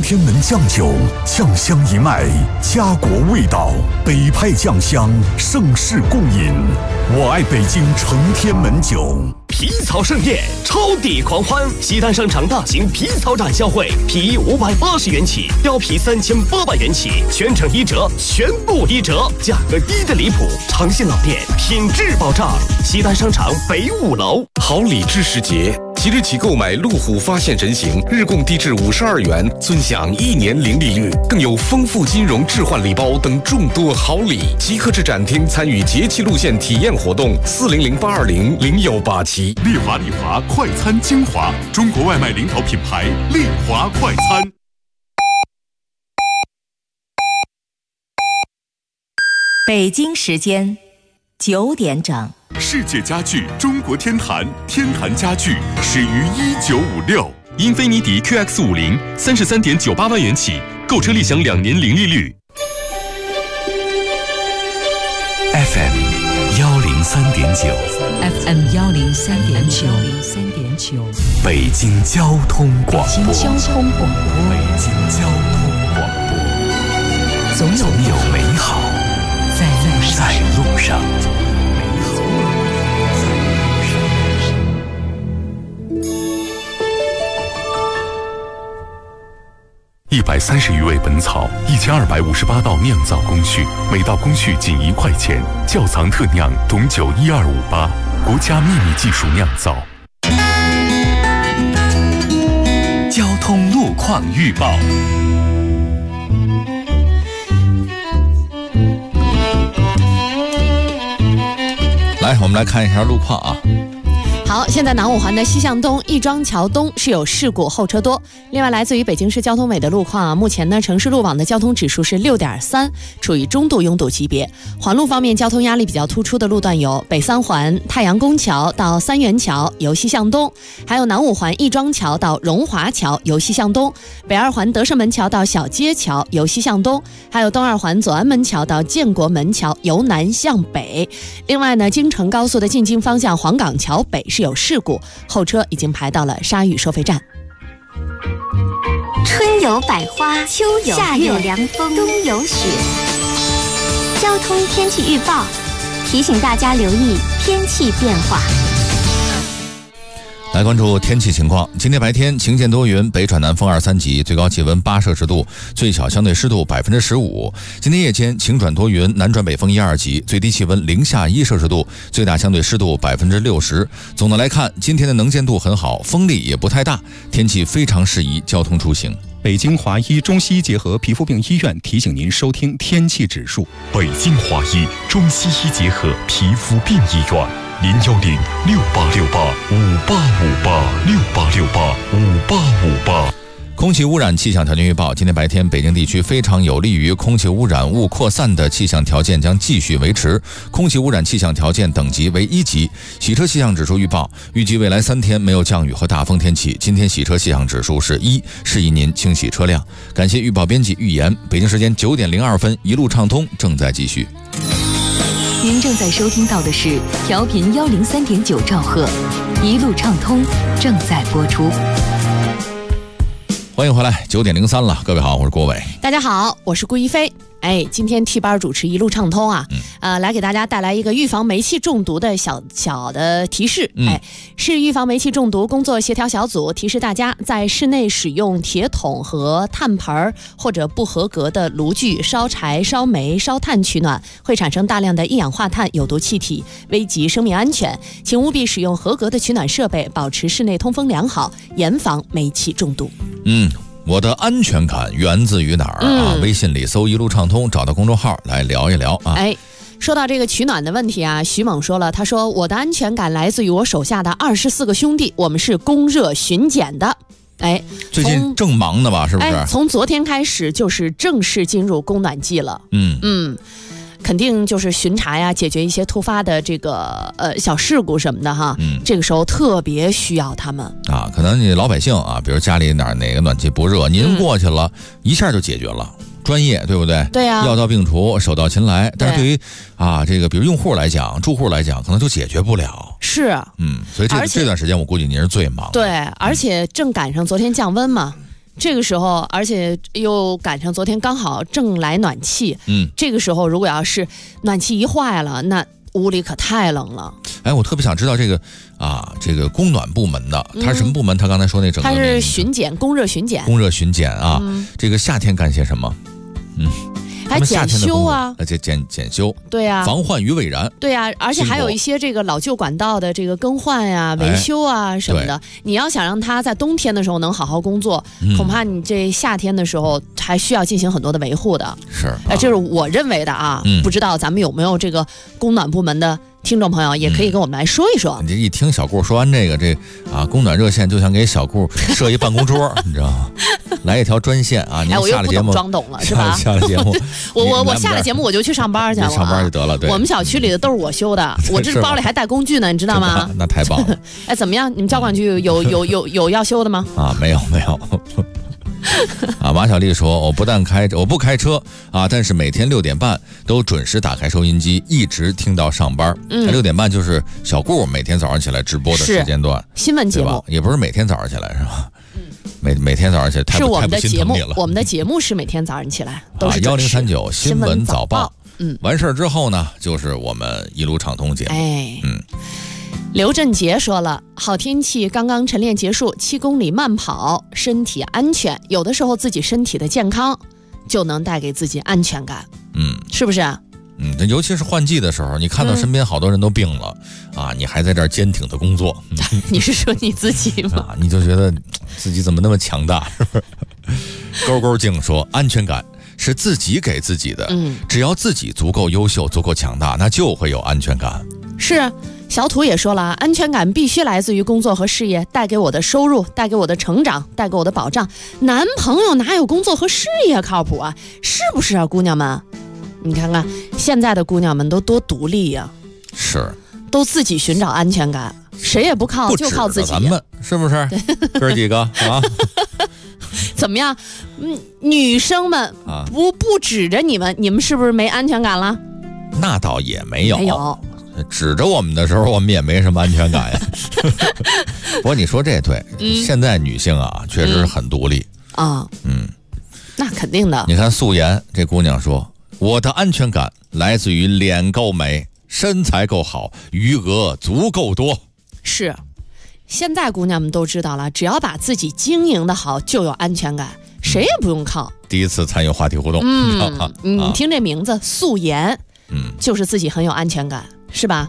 天门酱酒，酱香一脉，家国味道，北派酱香，盛世共饮。我爱北京成天门酒。 皮草盛宴，超抵狂欢！西单商场大型皮草展销会，皮衣580元起，貂皮3800元起，全程1折，全部1折，价格低得离谱。长信老店，品质保障。西单商场北5楼。 好礼之时节，即日起购买路虎发现人形，日供低至52元，尊享1年零利率，更有丰富金融置换礼包等众多好礼。即刻至展厅参与节气路线体验活动，400-820-0187。 丽华快餐精华，中国外卖领导品牌丽华快餐。 北京时间9点整。 世界家具中国天坛，天坛家具始于1956。 英菲尼迪 QX50 33.98万元起，购车立享2年零利率。 FM 103.9 FM 103.9 北京交通广播。 北京交通广播。总有美好在路上。 130余味本草，1258道酿造工序，每道工序仅1块钱。窖藏特酿董酒12588，国家秘密技术酿造。 交通路况预报。 来，我们来看一下路况啊。 好，现在南五环的西向东亦庄桥东是有事故，后车多。另外，来自于北京市交通委的路况啊，目前呢，城市路网的交通指数是6.3，处于中度拥堵级别。环路方面，交通压力比较突出的路段有北三环太阳宫桥到三元桥由西向东，还有南五环亦庄桥到荣华桥由西向东，北二环德胜门桥到小街桥由西向东，还有东二环左安门桥到建国门桥由南向北。另外呢，京乘高速的进京方向黄岗桥北是有事故，后车已经排到了沙峪收费站。 春有百花，秋有夏有凉风，冬有雪。交通天气预报提醒大家留意天气变化。 来关注天气情况。今天白天晴间多云，北转南风2、3级，最高气温8摄氏度，最小相对湿度15%。今天夜间晴转多云，南转北风1、2级，最低气温0下1摄氏度，最大相对湿度60%。总的来看，今天的能见度很好，风力也不太大，天气非常适宜交通出行。 北京华医中西医结合皮肤病医院提醒您收听天气指数。 北京华医中西医结合皮肤病医院，010-6868-5858，6868-5858。 空气污染气象条件预报：今天白天，北京地区非常有利于空气污染物扩散的气象条件将继续维持，空气污染气象条件等级为1级。洗车气象指数预报：预计未来3天没有降雨和大风天气。今天洗车气象指数是1，适宜您清洗车辆。感谢预报编辑预言。北京时间9点02分，一路畅通正在继续。 您正在收听到的是调频103.9兆赫，一路畅通正在播出。 欢迎回来，9点03了，各位好，我是郭伟。 大家好，我是顾一飞。今天替班主持一路畅通啊，来给大家带来一个预防煤气中毒的小的提示。市预防煤气中毒工作协调小组提示大家，在室内使用铁桶和炭盆或者不合格的炉具烧柴、烧煤、烧炭取暖，会产生大量的一氧化碳有毒气体，危及生命安全。请务必使用合格的取暖设备，保持室内通风良好，严防煤气中毒。 我的安全感源自于哪儿啊？微信里搜一路畅通，找到公众号来聊一聊啊。 说到这个取暖的问题啊，徐猛说了，他说我的安全感来自于我手下的24个兄弟，我们是供热巡检的。 最近正忙的吧？是不是？ 从昨天开始就是正式进入供暖季了。肯定就是巡查呀，解决一些突发的这个小事故什么的哈。这个时候特别需要他们啊。可能你老百姓啊，比如家里哪个暖气不热，您过去了，一下就解决了。专业对不对？ 对呀， 药到病除，手到擒来。但是对于这个比如用户来讲，住户来讲，可能就解决不了。 是， 所以这段时间我估计您是最忙的。 对，而且正赶上昨天降温嘛。 这个时候，而且又赶上昨天刚好正来暖气，这个时候如果要是暖气一坏了，那屋里可太冷了。 哎，我特别想知道这个供暖部门的，他是什么部门？他刚才说那整个他是巡检，供热巡检。 供热巡检啊，这个夏天干些什么？ 还检修啊， 而且检修， 对啊， 防患于未然， 对啊，而且还有一些这个老旧管道的这个更换呀、维修啊什么的。你要想让它在冬天的时候能好好工作，恐怕你这夏天的时候还需要进行很多的维护的。 是， 这是我认为的啊，不知道咱们有没有这个供暖部门的听众朋友也可以跟我们来说一说。 你这一听小顾说完这个供暖热线，就想给小顾设一办公桌，你知道吗？来一条专线啊！您下了节目装懂了是吧？ 下了节目， 我下了节目我就去上班去了， 上班就得了。对， 我们小区里的都是我修的，我这包里还带工具呢，你知道吗？ 那太棒了！ 哎，怎么样？你们交管局有要修的吗？ 啊，没有。啊，马小丽说，我不开车啊，但是每天6点半都准时打开收音机，一直听到上班。6点半就是小顾每天早上起来直播的时间段， 新闻节目也不是每天早上起来是吧？每天早上起来太不心疼你了。 我们的节目是每天早上起来都是 1039新闻早报。完事儿之后呢，就是我们一路畅通节目。 刘振杰说了，好天气刚刚晨练结束，7公里慢跑，身体安全。有的时候自己身体的健康就能带给自己安全感。是不是？ 尤其是换季的时候，你看到身边好多人都病了啊，你还在这儿坚挺的工作。 你是说你自己吗？ 你就觉得自己怎么那么强大？是不是？勾勾静说，安全感是自己给自己的。只要自己足够优秀、足够强大，那就会有安全感。 是。小土也说了，安全感必须来自于工作和事业带给我的收入，带给我的成长，带给我的保障。男朋友哪有工作和事业靠谱啊？是不是啊，姑娘们？你看看现在的姑娘们都多独立呀， 是， 都自己寻找安全感，谁也不靠，就靠自己。 咱们是不是？哥几个啊？ 怎么样？女生们不指着你们是不是没安全感了？ 那倒也没有。指着我们的时候，我们也没什么安全感呀。不过你说这对，现在女性啊，确实是很独立啊。那肯定的。 你看素颜这姑娘说，我的安全感来自于脸够美，身材够好，余额足够多。 是，现在姑娘们都知道了，只要把自己经营的好，就有安全感，谁也不用靠。 第一次参与话题互动， 你听这名字素颜，就是自己很有安全感。是吧？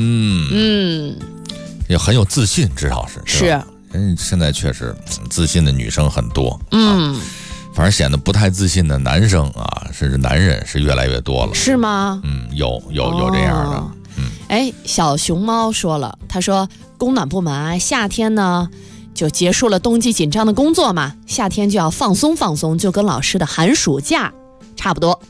也很有自信，至少是。 是， 现在确实自信的女生很多。反正显得不太自信的男生啊，甚至男人是越来越多了。 是吗？ 有这样的。 小熊猫说了，他说供暖部门夏天呢就结束了冬季紧张的工作嘛，夏天就要放松放松，就跟老师的寒暑假差不多。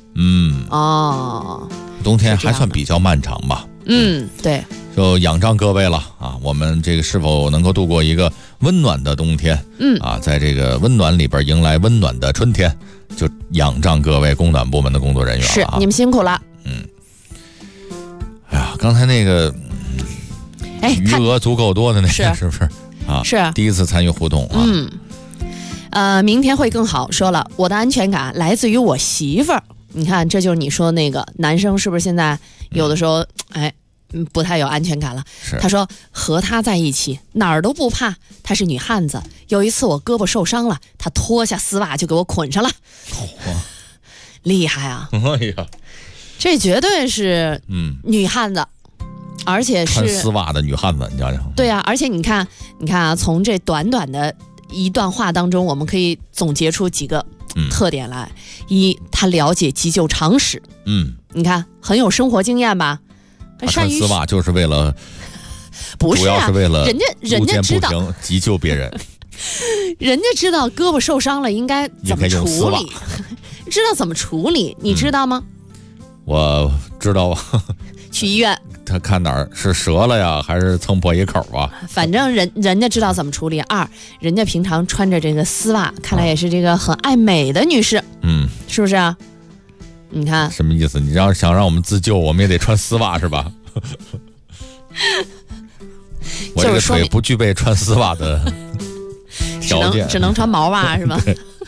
冬天还算比较漫长吧。 对， 就仰仗各位了啊！我们这个是否能够度过一个温暖的冬天？在这个温暖里边迎来温暖的春天，就仰仗各位供暖部门的工作人员了啊！ 是，你们辛苦了。 哎呀，刚才那个，余额足够多的那个，是不是啊？ 是第一次参与互动啊。明天会更好。说了，我的安全感来自于我媳妇儿。你看，这就是你说那个男生是不是现在有的时候不太有安全感了？他说和他在一起哪儿都不怕，她是女汉子。有一次我胳膊受伤了，她脱下丝袜就给我捆上了，厉害啊！ 哎呀， 这绝对是女汉子，而且是穿丝袜的女汉子，你讲讲。 对啊，而且你看啊，从这短短的一段话当中，我们可以总结出几个特点来。一，他了解急救常识。你看很有生活经验吧？ 穿丝袜就是为了， 不是主要是为了人家知道急救别人， 人家知道胳膊受伤了应该怎么处理，知道怎么处理，你知道吗？ 我知道啊。 去医院， 他看哪儿是折了呀，还是蹭破一口啊？ 反正人家知道怎么处理。二，人家平常穿着这个丝袜，看来也是这个很爱美的女士。是不是啊？你看什么意思？你想让我们自救，我们也得穿丝袜是吧？我这个腿不具备穿丝袜的条件， 只能穿毛袜是吧？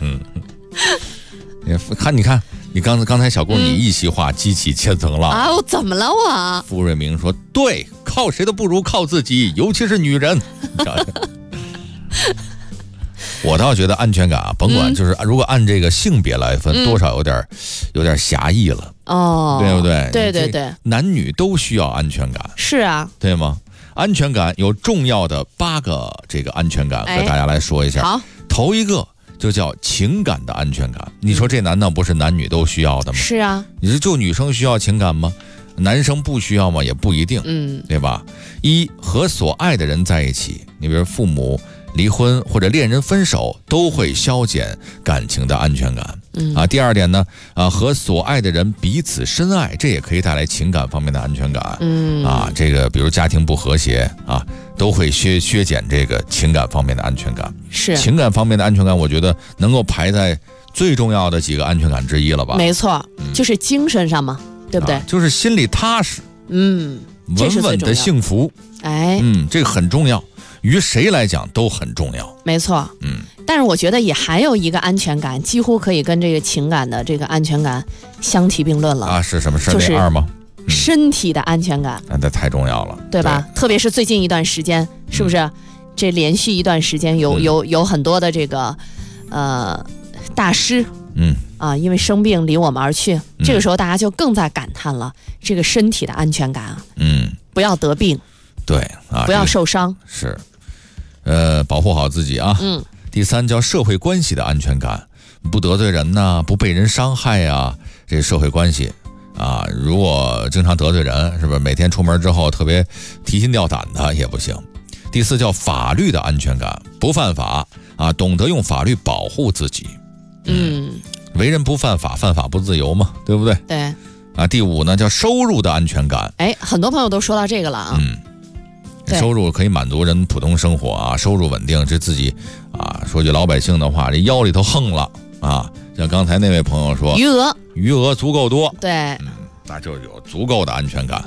你看，你刚才小姑你一席话激起千层浪啊！我怎么了我？ 傅瑞明说：“对，靠谁都不如靠自己，尤其是女人。”我倒觉得安全感啊，甭管就是如果按这个性别来分，多少有点狭义了哦， 对不对？ 对， 男女都需要安全感， 是啊， 对吗？安全感有重要的8个这个安全感，和大家来说一下。 好， 头一个就叫情感的安全感。你说这难道不是男女都需要的吗？ 是啊， 你说就女生需要情感吗？男生不需要吗？也不一定，对吧？和所爱的人在一起，你比如父母离婚或者恋人分手，都会消减感情的安全感。第二点呢，和所爱的人彼此深爱，这也可以带来情感方面的安全感。这个比如家庭不和谐啊，都会削减这个情感方面的安全感。 是情感方面的安全感，我觉得能够排在最重要的几个安全感之一了吧？ 没错，就是精神上嘛，对不对？ 就是心里踏实，稳稳的幸福。这个很重要。于谁来讲都很重要， 没错。但是我觉得也还有一个安全感，几乎可以跟这个情感的这个安全感相提并论了啊！ 是什么事？ 就是 2吗？ 身体的安全感， 那太重要了， 对吧？特别是最近一段时间，是不是？这连续一段时间有很多的这个大师，因为生病离我们而去，这个时候大家就更在感叹了这个身体的安全感啊，不要得病， 对啊， 不要受伤， 是。保护好自己啊。第3叫社会关系的安全感，不得罪人呐，不被人伤害啊，这社会关系啊，如果经常得罪人，是不是每天出门之后特别提心吊胆的也不行。第4叫法律的安全感，不犯法啊，懂得用法律保护自己。为人不犯法，犯法不自由嘛，对不对？ 对。 第5呢叫收入的安全感。 很多朋友都说到这个了啊。 收入可以满足人普通生活啊，收入稳定，这自己说句老百姓的话，这腰里头横了啊。像刚才那位朋友说，余额足够多， 对， 那就有足够的安全感。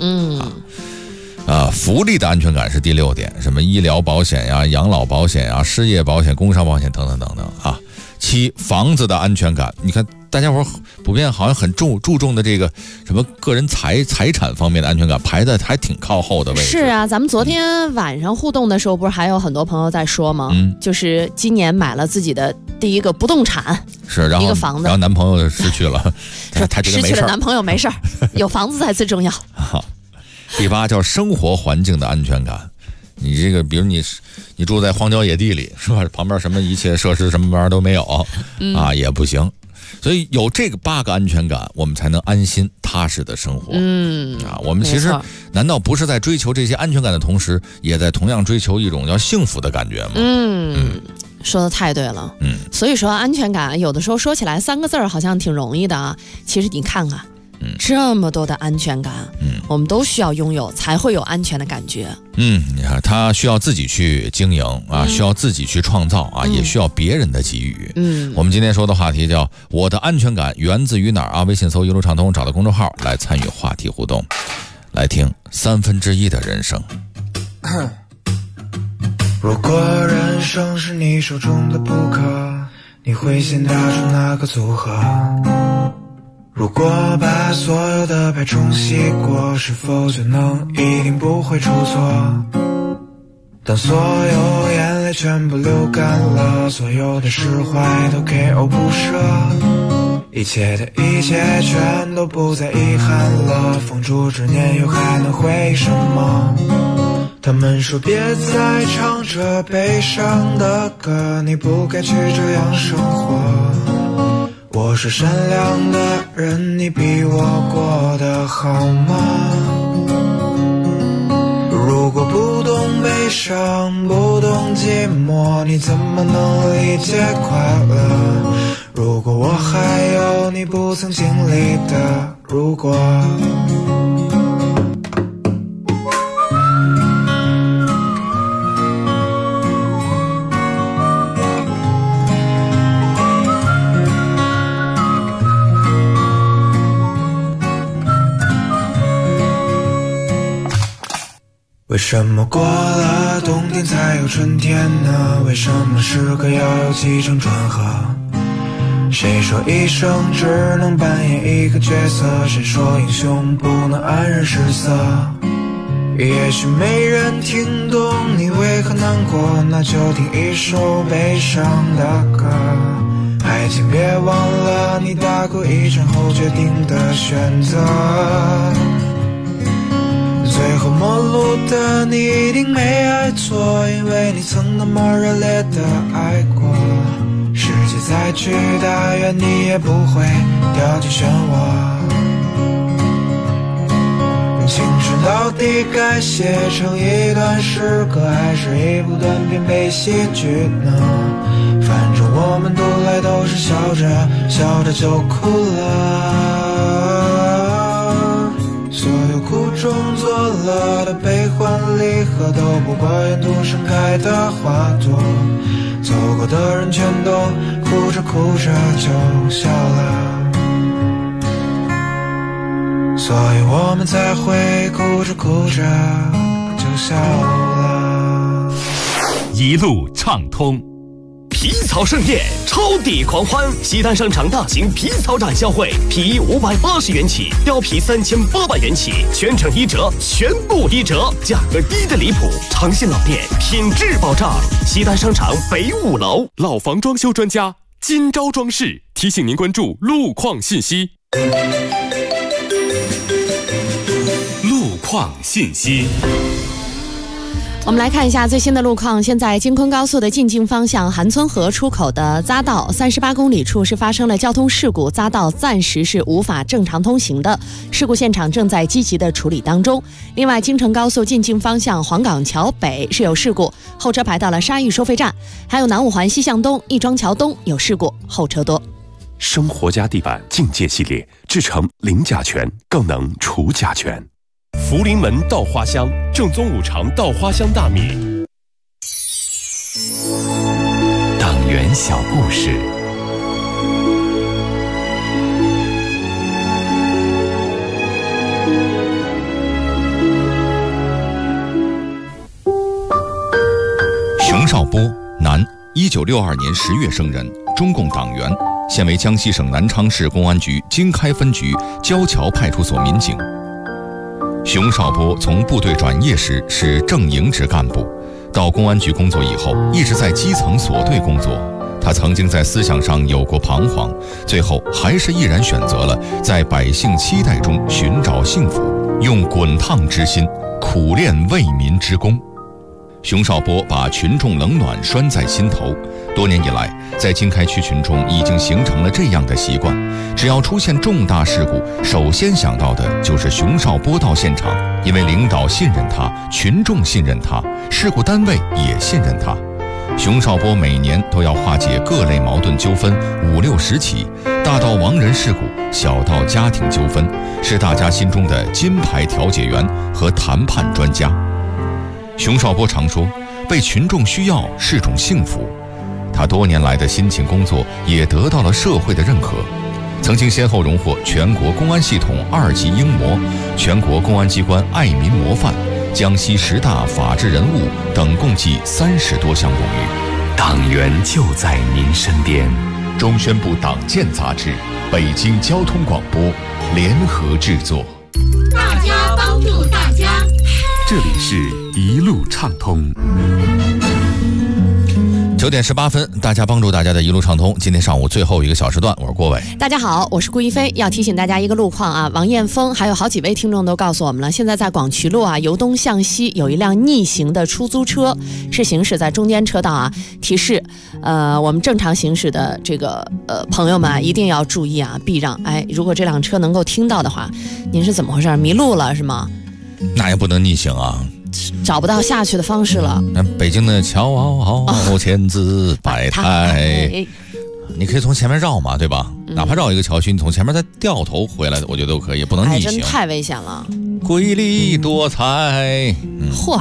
福利的安全感是第6点，什么医疗保险呀、养老保险呀、失业保险、工伤保险等等等等啊。7房子的安全感，你看大家伙普遍好像很注重的这个什么个人财产方面的安全感排在还挺靠后的位置。 是啊，咱们昨天晚上互动的时候，不是还有很多朋友在说吗？就是今年买了自己的第一个不动产， 是然后一个房子， 然后男朋友失去了，他觉得没事， 失去了男朋友没事，有房子才最重要。 第8叫生活环境的安全感。你这个，比如你住在荒郊野地里，是吧？旁边什么一切设施什么玩意儿都没有，也不行。所以有这个8个安全感，我们才能安心踏实的生活。我们其实难道不是在追求这些安全感的同时，也在同样追求一种叫幸福的感觉吗？ 说的太对了。所以说安全感有的时候说起来3个字好像挺容易的啊，其实你看看。这么多的安全感，我们都需要拥有，才会有安全的感觉。 你看，他需要自己去经营啊，需要自己去创造啊，也需要别人的给予。我们今天说的话题叫“我的安全感源自于哪儿”啊？微信搜“一路畅通”，找到公众号来参与话题互动，来听1/3的人生。 如果人生是你手中的扑克，你会先打出哪个组合？如果把所有的牌重洗过，是否就能一定不会出错？当所有眼泪全部流干了，所有的释怀都 KO 不舍，一切的一切全都不再遗憾了，放逐执念又还能回什么？他们说别再唱着悲伤的歌，你不该去这样生活。我是善良的人，你比我过得好吗？如果不懂悲伤，不懂寂寞，你怎么能理解快乐？如果我还有你不曾经历的如果。为什么过了冬天才有春天呢？为什么诗歌要有起承转合？谁说一生只能扮演一个角色？谁说英雄不能黯然失色？也许没人听懂你为何难过，那就听一首悲伤的歌。爱情别忘了你大哭一场后决定的选择，最后陌路的你一定没爱错，因为你曾那么热烈的爱过。世界再巨大，愿你也不会掉进漩涡。青春到底该写成一段诗歌，还是一部短篇悲喜剧呢？反正我们读来都是笑着笑着就哭了。所有苦中作乐的悲欢离合，都不过沿途盛开的花朵。走过的人全都哭着哭着就笑了，所以我们才会哭着哭着就笑了。 一路畅通。 皮草盛宴，超抵狂欢！西单商场大型皮草展销会，皮衣580元起，貂皮3800元起，全程1折，全部1折，价格低得离谱，长线老店，品质保障。西单商场北5楼， 老房装修专家金招装饰提醒您关注路况信息。 路况信息。 我们来看一下最新的路况。现在京昆高速的进京方向韩村河出口的匝道38公里处是发生了交通事故，匝道暂时是无法正常通行的，事故现场正在积极的处理当中。另外，京承高速进京方向黄岗桥北是有事故，后车排到了沙峪收费站。还有南五环西向东亦庄桥东有事故，后车多。 生活家地板境界系列制成零甲醛，更能除甲醛。福临门稻花香，正宗五常稻花香大米。 党员小故事。 熊绍波，男，1962年10月生人，中共党员，现为江西省南昌市公安局经开分局交桥派出所民警。熊绍波从部队转业时是正营职干部，到公安局工作以后，一直在基层所队工作。他曾经在思想上有过彷徨，最后还是毅然选择了在百姓期待中寻找幸福，用滚烫之心苦练为民之功。熊绍波把群众冷暖拴在心头，多年以来，在经开区群众已经形成了这样的习惯：只要出现重大事故，首先想到的就是熊绍波到现场，因为领导信任他，群众信任他，事故单位也信任他。熊绍波每年都要化解各类矛盾纠纷50-60起，大到亡人事故，小到家庭纠纷，是大家心中的金牌调解员和谈判专家。熊绍波常说，被群众需要是种幸福。他多年来的辛勤工作也得到了社会的认可，曾经先后荣获全国公安系统2级英模、全国公安机关爱民模范、江西10大法治人物等共计30多项荣誉。 党员就在您身边。 中宣部党建杂志、北京交通广播联合制作。 大家帮助大家。 这里是一路畅通。 9点18分，大家帮助大家的一路畅通。今天上午最后一个小时段，我是郭伟。 大家好，我是顾一飞。要提醒大家一个路况啊，王艳峰还有好几位听众都告诉我们了，现在在广渠路啊，由东向西有一辆逆行的出租车，是行驶在中间车道啊。提示，我们正常行驶的这个朋友们啊，一定要注意啊，避让。哎，如果这辆车能够听到的话，您是怎么回事？迷路了是吗？ 那也不能逆行啊。 找不到下去的方式了。 那北京的桥千姿百态，你可以从前面绕嘛，对吧？哪怕绕一个桥区，你从前面再掉头回来，我觉得都可以，不能逆行。 真太危险了。 瑰丽多彩， 嚯！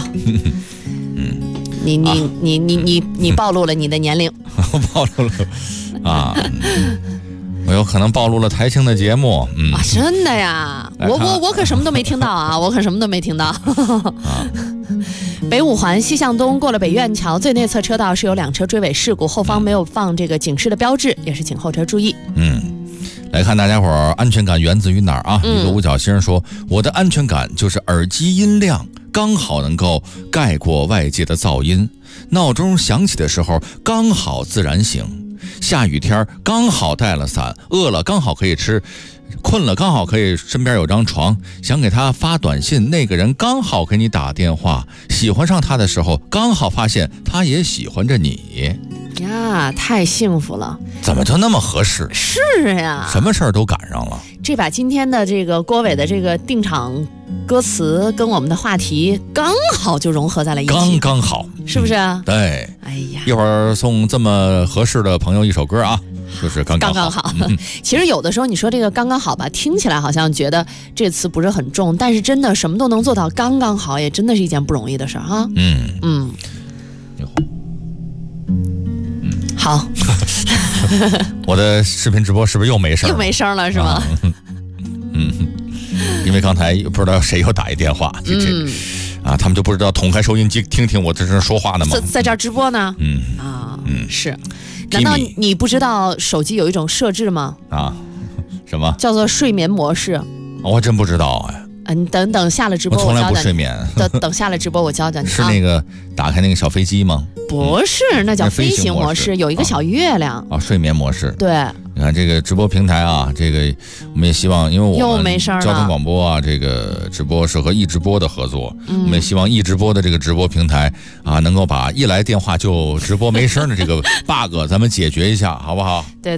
你暴露了你的年龄。 我暴露了啊！我有可能暴露了台庆的节目， 真的呀！我可什么都没听到啊！我可什么都没听到。 北五环西向东过了北苑桥最内侧车道是有2车追尾事故，后方没有放这个警示的标志，也是请后车注意。 来看大家伙儿，安全感源自于哪儿啊？一个五角星说，我的安全感就是耳机音量刚好能够盖过外界的噪音，闹钟响起的时候刚好自然醒，下雨天刚好带了伞，饿了刚好可以吃，困了刚好可以身边有张床，想给他发短信，那个人刚好给你打电话，喜欢上他的时候刚好发现他也喜欢着你呀，太幸福了！ 怎么就那么合适？ 是呀， 什么事儿都赶上了。 这把今天的这个郭伟的这个定场歌词跟我们的话题刚好就融合在了一起， 刚好， 是不是？ 对， 哎呀， 一会儿送这么合适的朋友一首歌啊，就是刚好。其实有的时候你说这个刚刚好吧，听起来好像觉得这词不是很重，但是真的什么都能做到刚刚好，也真的是一件不容易的事儿哈。好， 我的视频直播是不是又没声？ 又没声了是吗？ 因为刚才不知道谁又打一电话，他们就不知道捅开收音机听听我在这说话呢吗？ 在这儿直播呢？是。难道你不知道手机有一种设置吗？ 什么？ 叫做睡眠模式。 我还真不知道哎。 你等下了直播， 我从来不睡眠。 等下了直播，我教教你。 是那个打开那个小飞机吗？ 不是，那叫飞行模式，有一个小月亮。 睡眠模式。 对， 你看这个直播平台啊，这个我们也希望，因为我们交通广播啊，这个直播是和易直播的合作，我们也希望易直播的这个直播平台啊，能够把一来电话就直播没声的这个 bug 咱们解决一下，好不好？ 对。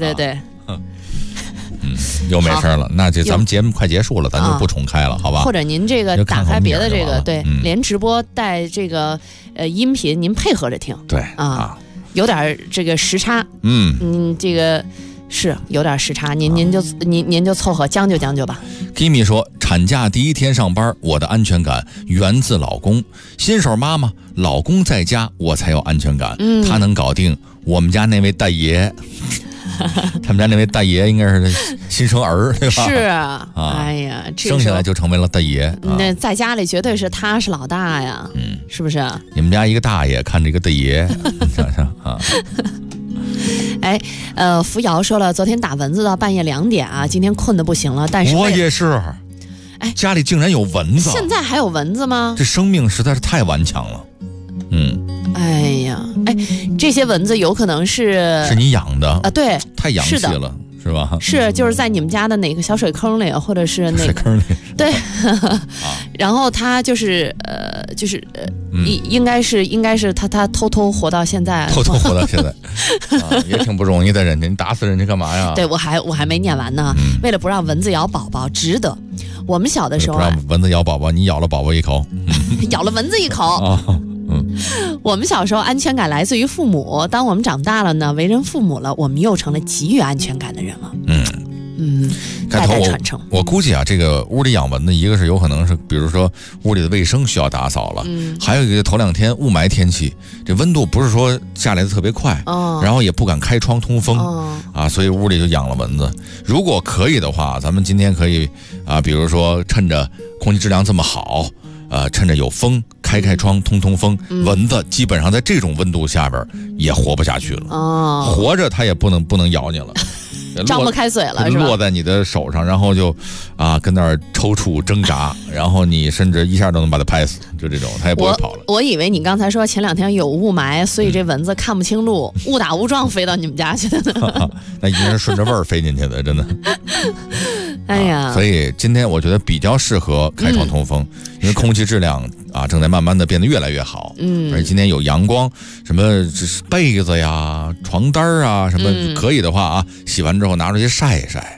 又没事了，那咱们节目快结束了，咱就不重开了，好吧？ 或者您这个打开别的这个，对，连直播带这个音频，您配合着听， 对有点这个时差，这个是有点时差，您就凑合将就吧。 Kimi 说，产假第一天上班，我的安全感源自老公，新手妈妈，老公在家我才有安全感，他能搞定我们家那位大爷。他们家那位大爷应该是新生儿，对吧？ 是啊，哎呀， 生下来就成为了大爷。 那在家里绝对是他是老大呀，是不是？ 你们家一个大爷看着一个大爷，想想啊。 哎，扶摇说了，昨天打蚊子到半夜2点啊，今天困得不行了，但是我也是。哎，家里竟然有蚊子， 现在还有蚊子吗？ 这生命实在是太顽强了。 哎呀，这些蚊子有可能是你养的啊？对， 太洋气了，是吧？ 是，就是在你们家的哪个小水坑里，或者是那个水坑里。 对，然后他就是应该是他偷偷活到现在， 偷偷活到现在，也挺不容易的，人家你打死人家干嘛呀？ 对，我还没念完呢。为了不让蚊子咬宝宝，值得。我们小的时候不让蚊子咬宝宝，你咬了宝宝一口， 咬了蚊子一口。我们小时候安全感来自于父母，当我们长大了呢，为人父母了，我们又成了给予安全感的人了。代代传承。 我估计啊，这个屋里养蚊子，一个是有可能是，比如说屋里的卫生需要打扫了，还有一个头2天雾霾天气，这温度不是说下来的特别快，然后也不敢开窗通风，所以屋里就养了蚊子。如果可以的话，咱们今天可以比如说趁着空气质量这么好，趁着有风，开窗通风，蚊子基本上在这种温度下边也活不下去了，活着它也不能咬你了。 张不开嘴了，是吧？ 落在你的手上，然后就跟那儿抽搐挣扎，然后你甚至一下都能把它拍死，就这种，它也不会跑了。 我以为你刚才说前2天有雾霾，所以这蚊子看不清路，误打误撞飞到你们家去的呢。 那一定是顺着味儿飞进去的，真的。 哎呀， 所以今天我觉得比较适合开窗通风，因为空气质量正在慢慢的变得越来越好。而且今天有阳光，什么被子呀、床单啊，什么可以的话洗完之后拿出去晒一晒。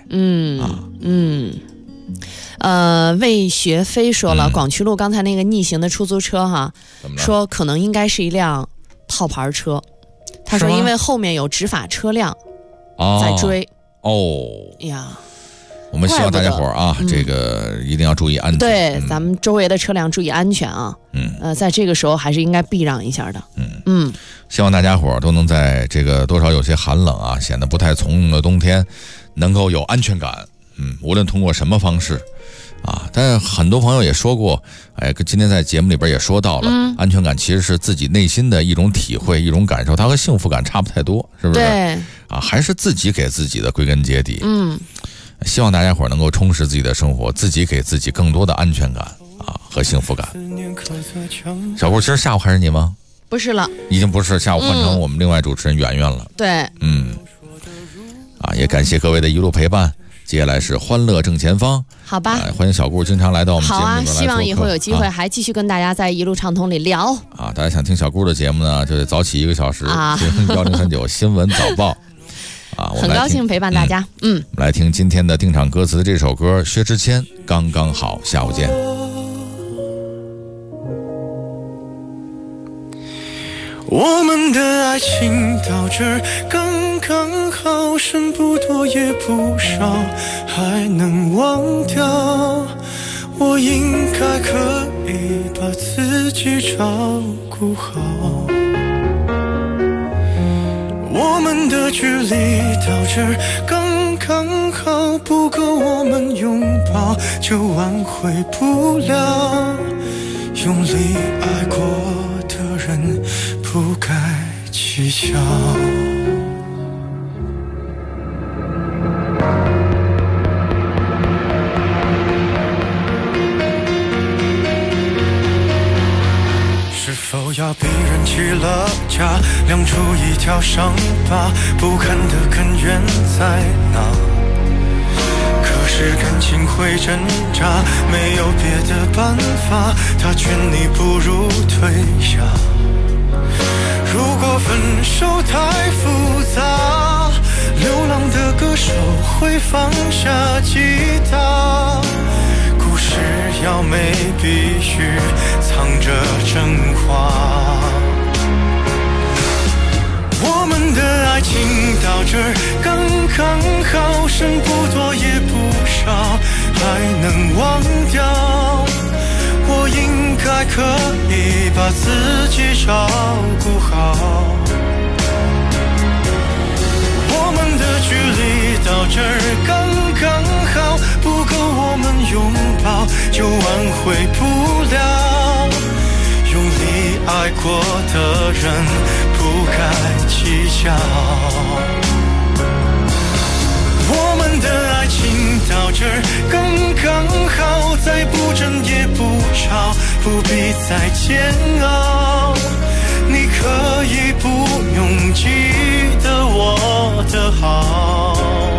魏学飞说了，广渠路刚才那个逆行的出租车说可能应该是一辆套牌车。他说因为后面有执法车辆在追。呀。 我们希望大家伙这个一定要注意安全。 对，咱们周围的车辆注意安全啊。在这个时候还是应该避让一下的。 希望大家伙都能在这个多少有些寒冷显得不太从容的冬天，能够有安全感。无论通过什么方式啊，但是很多朋友也说过，哎，今天在节目里边也说到了，安全感其实是自己内心的一种体会、一种感受，它和幸福感差不太多，是不是？ 对， 啊，还是自己给自己的，归根结底。希望大家伙能够充实自己的生活，自己给自己更多的安全感啊和幸福感。小顾，今儿下午还是你吗？ 不是了， 已经不是，下午换成我们另外主持人圆圆了。 对， 啊，也感谢各位的一路陪伴。接下来是欢乐正前方， 好吧？ 欢迎小顾经常来到我们节目里面来做客。 好啊，希望以后有机会还继续跟大家在一路畅通里聊。 啊，大家想听小顾的节目呢，就得早起1个小时，听1039新闻早报。啊， 很高兴陪伴大家。 我们来听今天的定场歌词，这首歌薛之谦《刚刚好》，下午见。 我们的爱情到这儿刚刚好，剩不多也不少，还能忘掉。我应该可以把自己照顾好。我们的距离到这儿刚刚好，不够我们拥抱，就挽回不了。用力爱过的人不该计较。是否要逼人起了家，亮出一条伤疤，不堪的根源在哪？可是感情会挣扎，没有别的办法，他劝你不如退下。如果分手太复杂，流浪的歌手会放下吉他，故事要美必须藏着真话。我们的爱情到这儿刚刚好，剩不多也不少，还能忘掉。我应该可以把自己照顾好。我们的距离到这儿刚刚好，不够我们拥抱，就挽回不了。用力爱过的人不该计较。我们的爱情到这儿刚刚好，再不争也不吵，不必再煎熬。你可以不用记得我的好。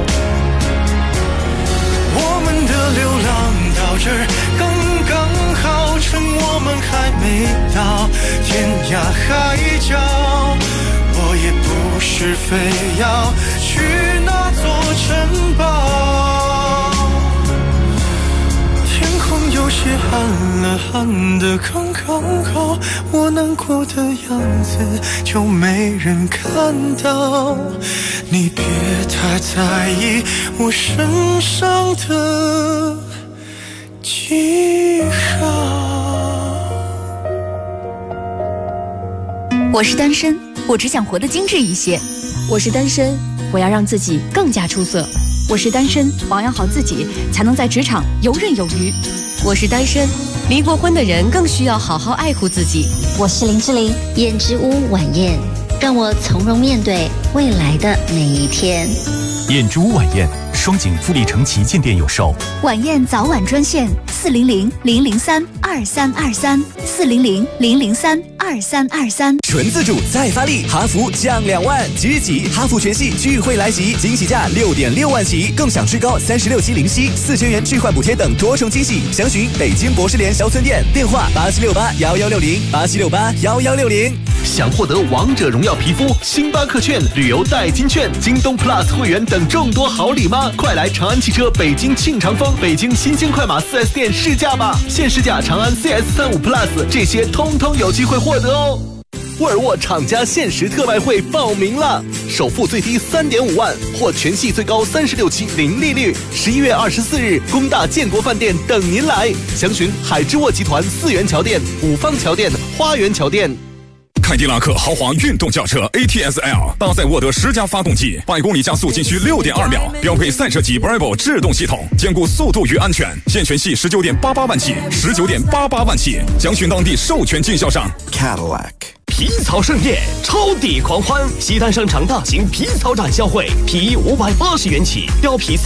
我们的流浪到这儿刚刚好，趁我们还没到天涯海角。我也不是非要去那座城堡。天空有些暗了，暗得刚刚好，我难过的样子就没人看到。你别太在意我身上的记号。 我是单身，我只想活得精致一些。 我是单身，我要让自己更加出色。 我是单身，保养好自己，才能在职场游刃有余。 我是单身，离过婚的人更需要好好爱护自己。 我是林志玲，燕之屋晚宴，让我从容面对未来的每一天。 燕之屋晚宴，双井富力城旗舰店有售。 晚宴早晚专线400-003-2323，400-003-2323。 纯自主再发力，哈弗降2万，积极哈弗全系聚会来袭，惊喜价6.6万起，更享最高36期零息，4000元置换补贴等多重惊喜。详询北京博士联销村店，电话87681160，87681160。 想获得王者荣耀皮肤、星巴克券、旅游代金券、京东 Plus 会员等众多好礼吗？快来长安汽车北京庆长丰、北京新兴快马 4S 店试驾吧！现试驾长安 CS35 Plus， 这些通通有机会获得哦。沃尔沃厂家限时特卖会报名了，首付最低3.5万，或全系最高36期零利率。11月24日，工大建国饭店等您来。详询海之沃集团4元桥店、五方桥店、花园桥店。 凯迪拉克豪华运动轿车 ATS-L 搭载沃德10加发动机，100公里加速仅需6.2秒，标配赛车级 Bravo 制动系统，兼顾速度与安全。现权系19.88万起，19.88万起，详询当地授权经销商 Cadillac。 皮草盛宴，超抵狂欢！西单商场大型皮草展销会，皮580元起，貂皮